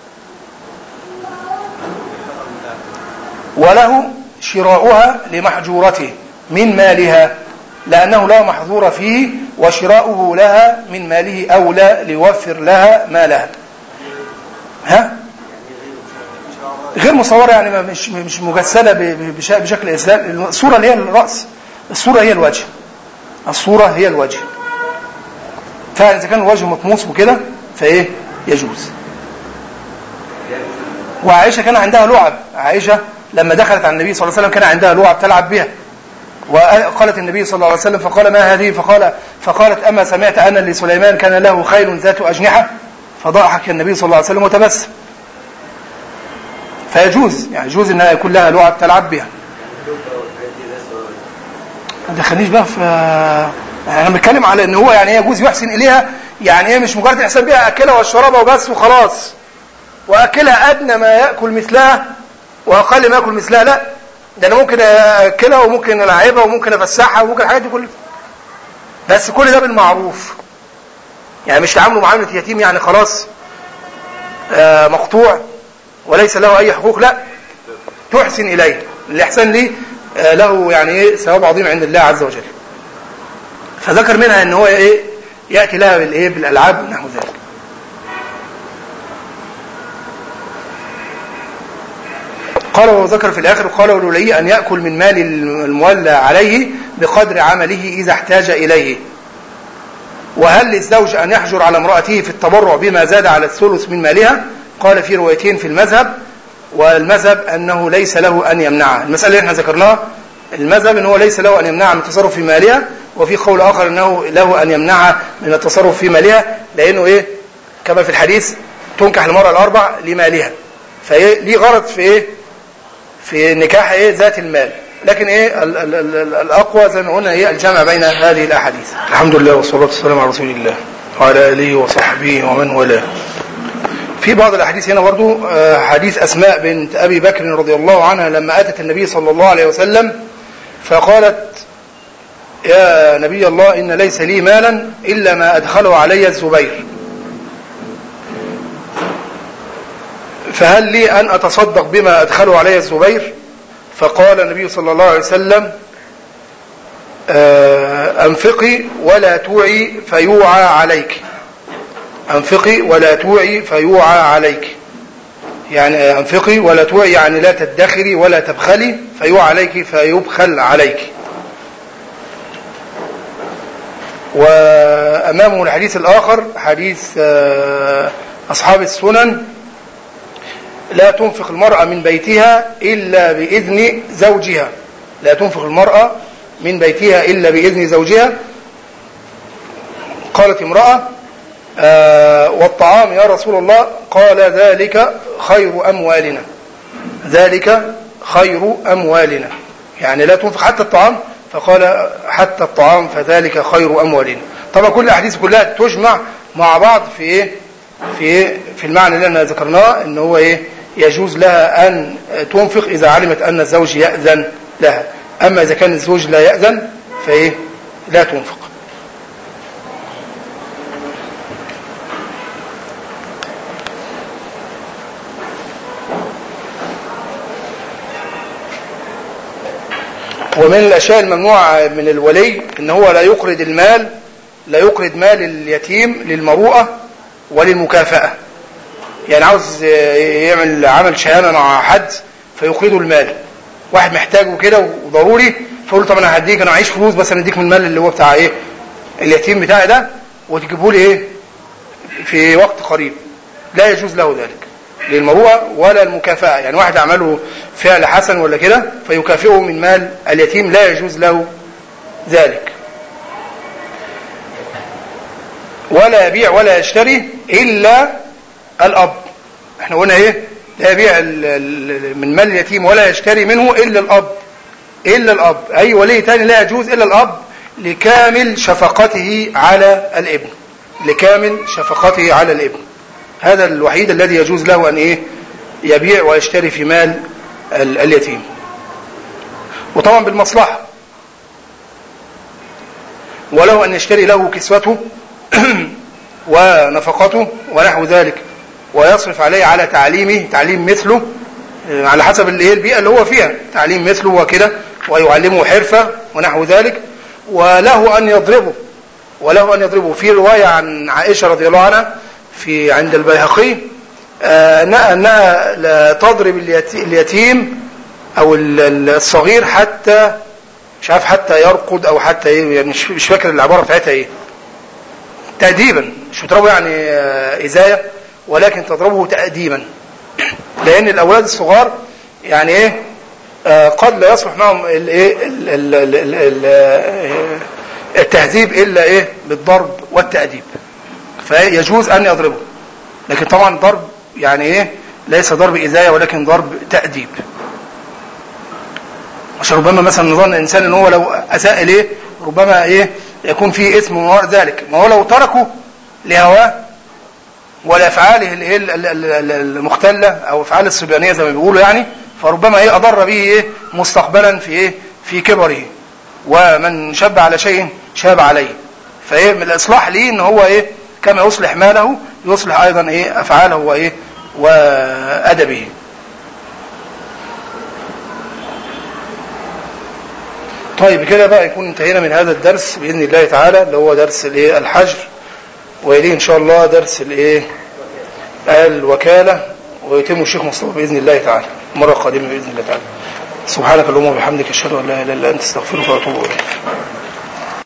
[SPEAKER 1] وله شراؤها لمحجورته من مالها، لأنه لا محظور فيه، وشراؤه لها من ماله أولى ليوفر لها مالها. ها؟ غير مصورة يعني مش مش مجسدة بشكل إسلام. الصورة اللي هي الرأس، الصورة هي الوجه، الصورة هي الوجه. فإذا كان الوجه مطموس وكده فإيه يجوز. وعائشة كان عندها لعب، عائشة لما دخلت على النبي صلى الله عليه وسلم كان عندها لعب تلعب بها، وقالت النبي صلى الله عليه وسلم فقال ما هذه؟ فقال فقالت أما سمعت أن لسليمان كان له خيل ذات أجنحة؟ فضحك النبي صلى الله عليه وسلم وتبسم. فيجوز يعني يجوز أنها يكون لها لعب تلعب بها. ما تدخلنيش بقى في، انا بتكلم على ان هو يعني يجوز يحسن اليها، يعني ايه مش مجرد يحسن بها اكلها واشربها وبس وخلاص، واكلها ادنى ما ياكل مثلها واقل ما ياكل مثلها، لا ده انا ممكن اكلها وممكن العبها وممكن افسحها وممكن الحاجات دي كلها، بس كل ده بالمعروف. يعني مش تعاملوا معامله يتيم يعني خلاص آه مقطوع وليس له اي حقوق، لا تحسن اليه، الاحسان ليه له يعني ايه ثواب عظيم عند الله عز وجل. فذكر منها ان هو ايه يأتي لها بالايه بالألعاب نحو ذلك. قال وذكر في الآخر قال ولولي أن يأكل من مال المولى عليه بقدر عمله إذا احتاج إليه. وهل للزوج أن يحجر على امرأته في التبرع بما زاد على الثلث من مالها؟ قال في روايتين في المذهب، والمذهب أنه ليس له أن يمنعها. المسألة اللي احنا ذكرناها المذهب أنه ليس له أن يمنعها من التصرف في مالها، وفي قول آخر أنه له أن يمنعها من التصرف في مالها، لأنه إيه كما في الحديث تنكح المرأة الأربع لمالها، فليه غرض في إيه في نكاح إيه ذات المال. لكن إيه ال ال ال الأقوى زي ما قلنا إيه الجمع بين هذه الأحاديث. الحمد لله والصلاة والسلام على رسول الله وعلى آله وصحبه ومن والاه. في بعض الأحاديث هنا برضو حديث أسماء بنت أبي بكر رضي الله عنها لما أتت النبي صلى الله عليه وسلم فقالت يا نبي الله إن ليس لي مالا إلا ما أدخله علي الزبير، فهل لي أن أتصدق بما أدخله علي الزبير؟ فقال النبي صلى الله عليه وسلم أنفقي ولا توعي فيوعى عليك، أنفقي ولا توعي فيوعى عليك، يعني أنفقي ولا توعي يعني لا تدخري ولا تبخلي فيوعى عليك فيبخل عليك. وأمامه الحديث الآخر حديث أصحاب السنن لا تنفق المرأة من بيتها إلا بإذن زوجها، لا تنفق المرأة من بيتها إلا بإذن زوجها. قالت امرأة آه والطعام يا رسول الله؟ قال ذلك خير أموالنا، ذلك خير أموالنا، يعني لا تنفق حتى الطعام، فقال حتى الطعام فذلك خير أموالنا. طبعا كل الأحاديث كلها تجمع مع بعض في إيه؟ في إيه؟ في المعنى اللي أنا ذكرناه إن هو إيه يجوز لها أن تنفق إذا علمت أن الزوج يأذن لها، أما إذا كان الزوج لا يأذن فإيه لا تنفق. ومن الأشياء الممنوعة من الولي إن هو لا يقرض المال لا يقرض مال اليتيم للمروءة وللمكافأة، يعني عاوز يعمل عمل شهامة مع حد فيقرضه المال، واحد محتاجه كده وضروري فيقول له طب انا هديك، انا معيش فلوس بس انا اديك من المال اللي هو بتاع ايه اليتيم بتاعي ده وتجيبه لي ايه في وقت قريب، لا يجوز له ذلك للمروءة ولا المكافأة. يعني واحد عمله فعل حسن ولا كده فيكافئه من مال اليتيم، لا يجوز له ذلك. ولا يبيع ولا يشتري إلا الأب، احنا قلنا ايه لا يبيع من مال اليتيم ولا يشتري منه إلا الأب، إلا الأب أي ولي تاني لا يجوز إلا الأب لكامل شفقته على الابن، لكامل شفقته على الابن، هذا الوحيد الذي يجوز له أن إيه يبيع ويشتري في مال اليتيم، وطبعا بالمصلحة، وله أن يشتري له كسوته ونفقته ونحو ذلك، ويصرف عليه على تعليمه تعليم مثله على حسب البيئة اللي هو فيها، تعليم مثله وكده، ويعلمه حرفة ونحو ذلك، وله أن يضربه وله أن يضربه. في رواية عن عائشة رضي الله عنها في عند البيهقي أنها لا تضرب اليتيم أو الصغير حتى مش عارف حتى يرقد أو حتى إيه، يعني مش فاكر العبارة بتاعتها إيه، تأديبا، مش تضربه يعني إزاية ولكن تضربه تأديبا، لأن الأولاد الصغار يعني إيه آه قد لا يصلح معهم الايه التهذيب إلا إيه بالضرب والتأديب، فيجوز أن يضربه، لكن طبعا ضرب يعني إيه ليس ضرب إزاية ولكن ضرب تأديب، عشان ربما مثلا نظن الإنسان إن هو لو أساء إليه ربما إيه يكون فيه اسم من وراء ذلك، ما هو لو تركه لهواه ولأفعاله المختلة أو أفعال الصبيانية زي ما بيقولوا يعني، فربما إيه أضر به إيه مستقبلا في إيه في كبره، ومن شاب على شيء شاب عليه، فإيه من الإصلاح ليه إن هو إيه كما يصلح ماله يصلح أيضا إيه أفعاله وإيه وأدبه. طيب كده بقى يكون انتهينا من هذا الدرس بإذن الله تعالى اللي هو درس الحجر. ويليه ان شاء الله درس الايه الوكالة، ويتم الشيخ مصطفى باذن الله تعالى المرة القادمة باذن الله تعالى. سبحانك اللهم وبحمدك اشهد ان لا اله الا انت استغفرك واتوب اليك.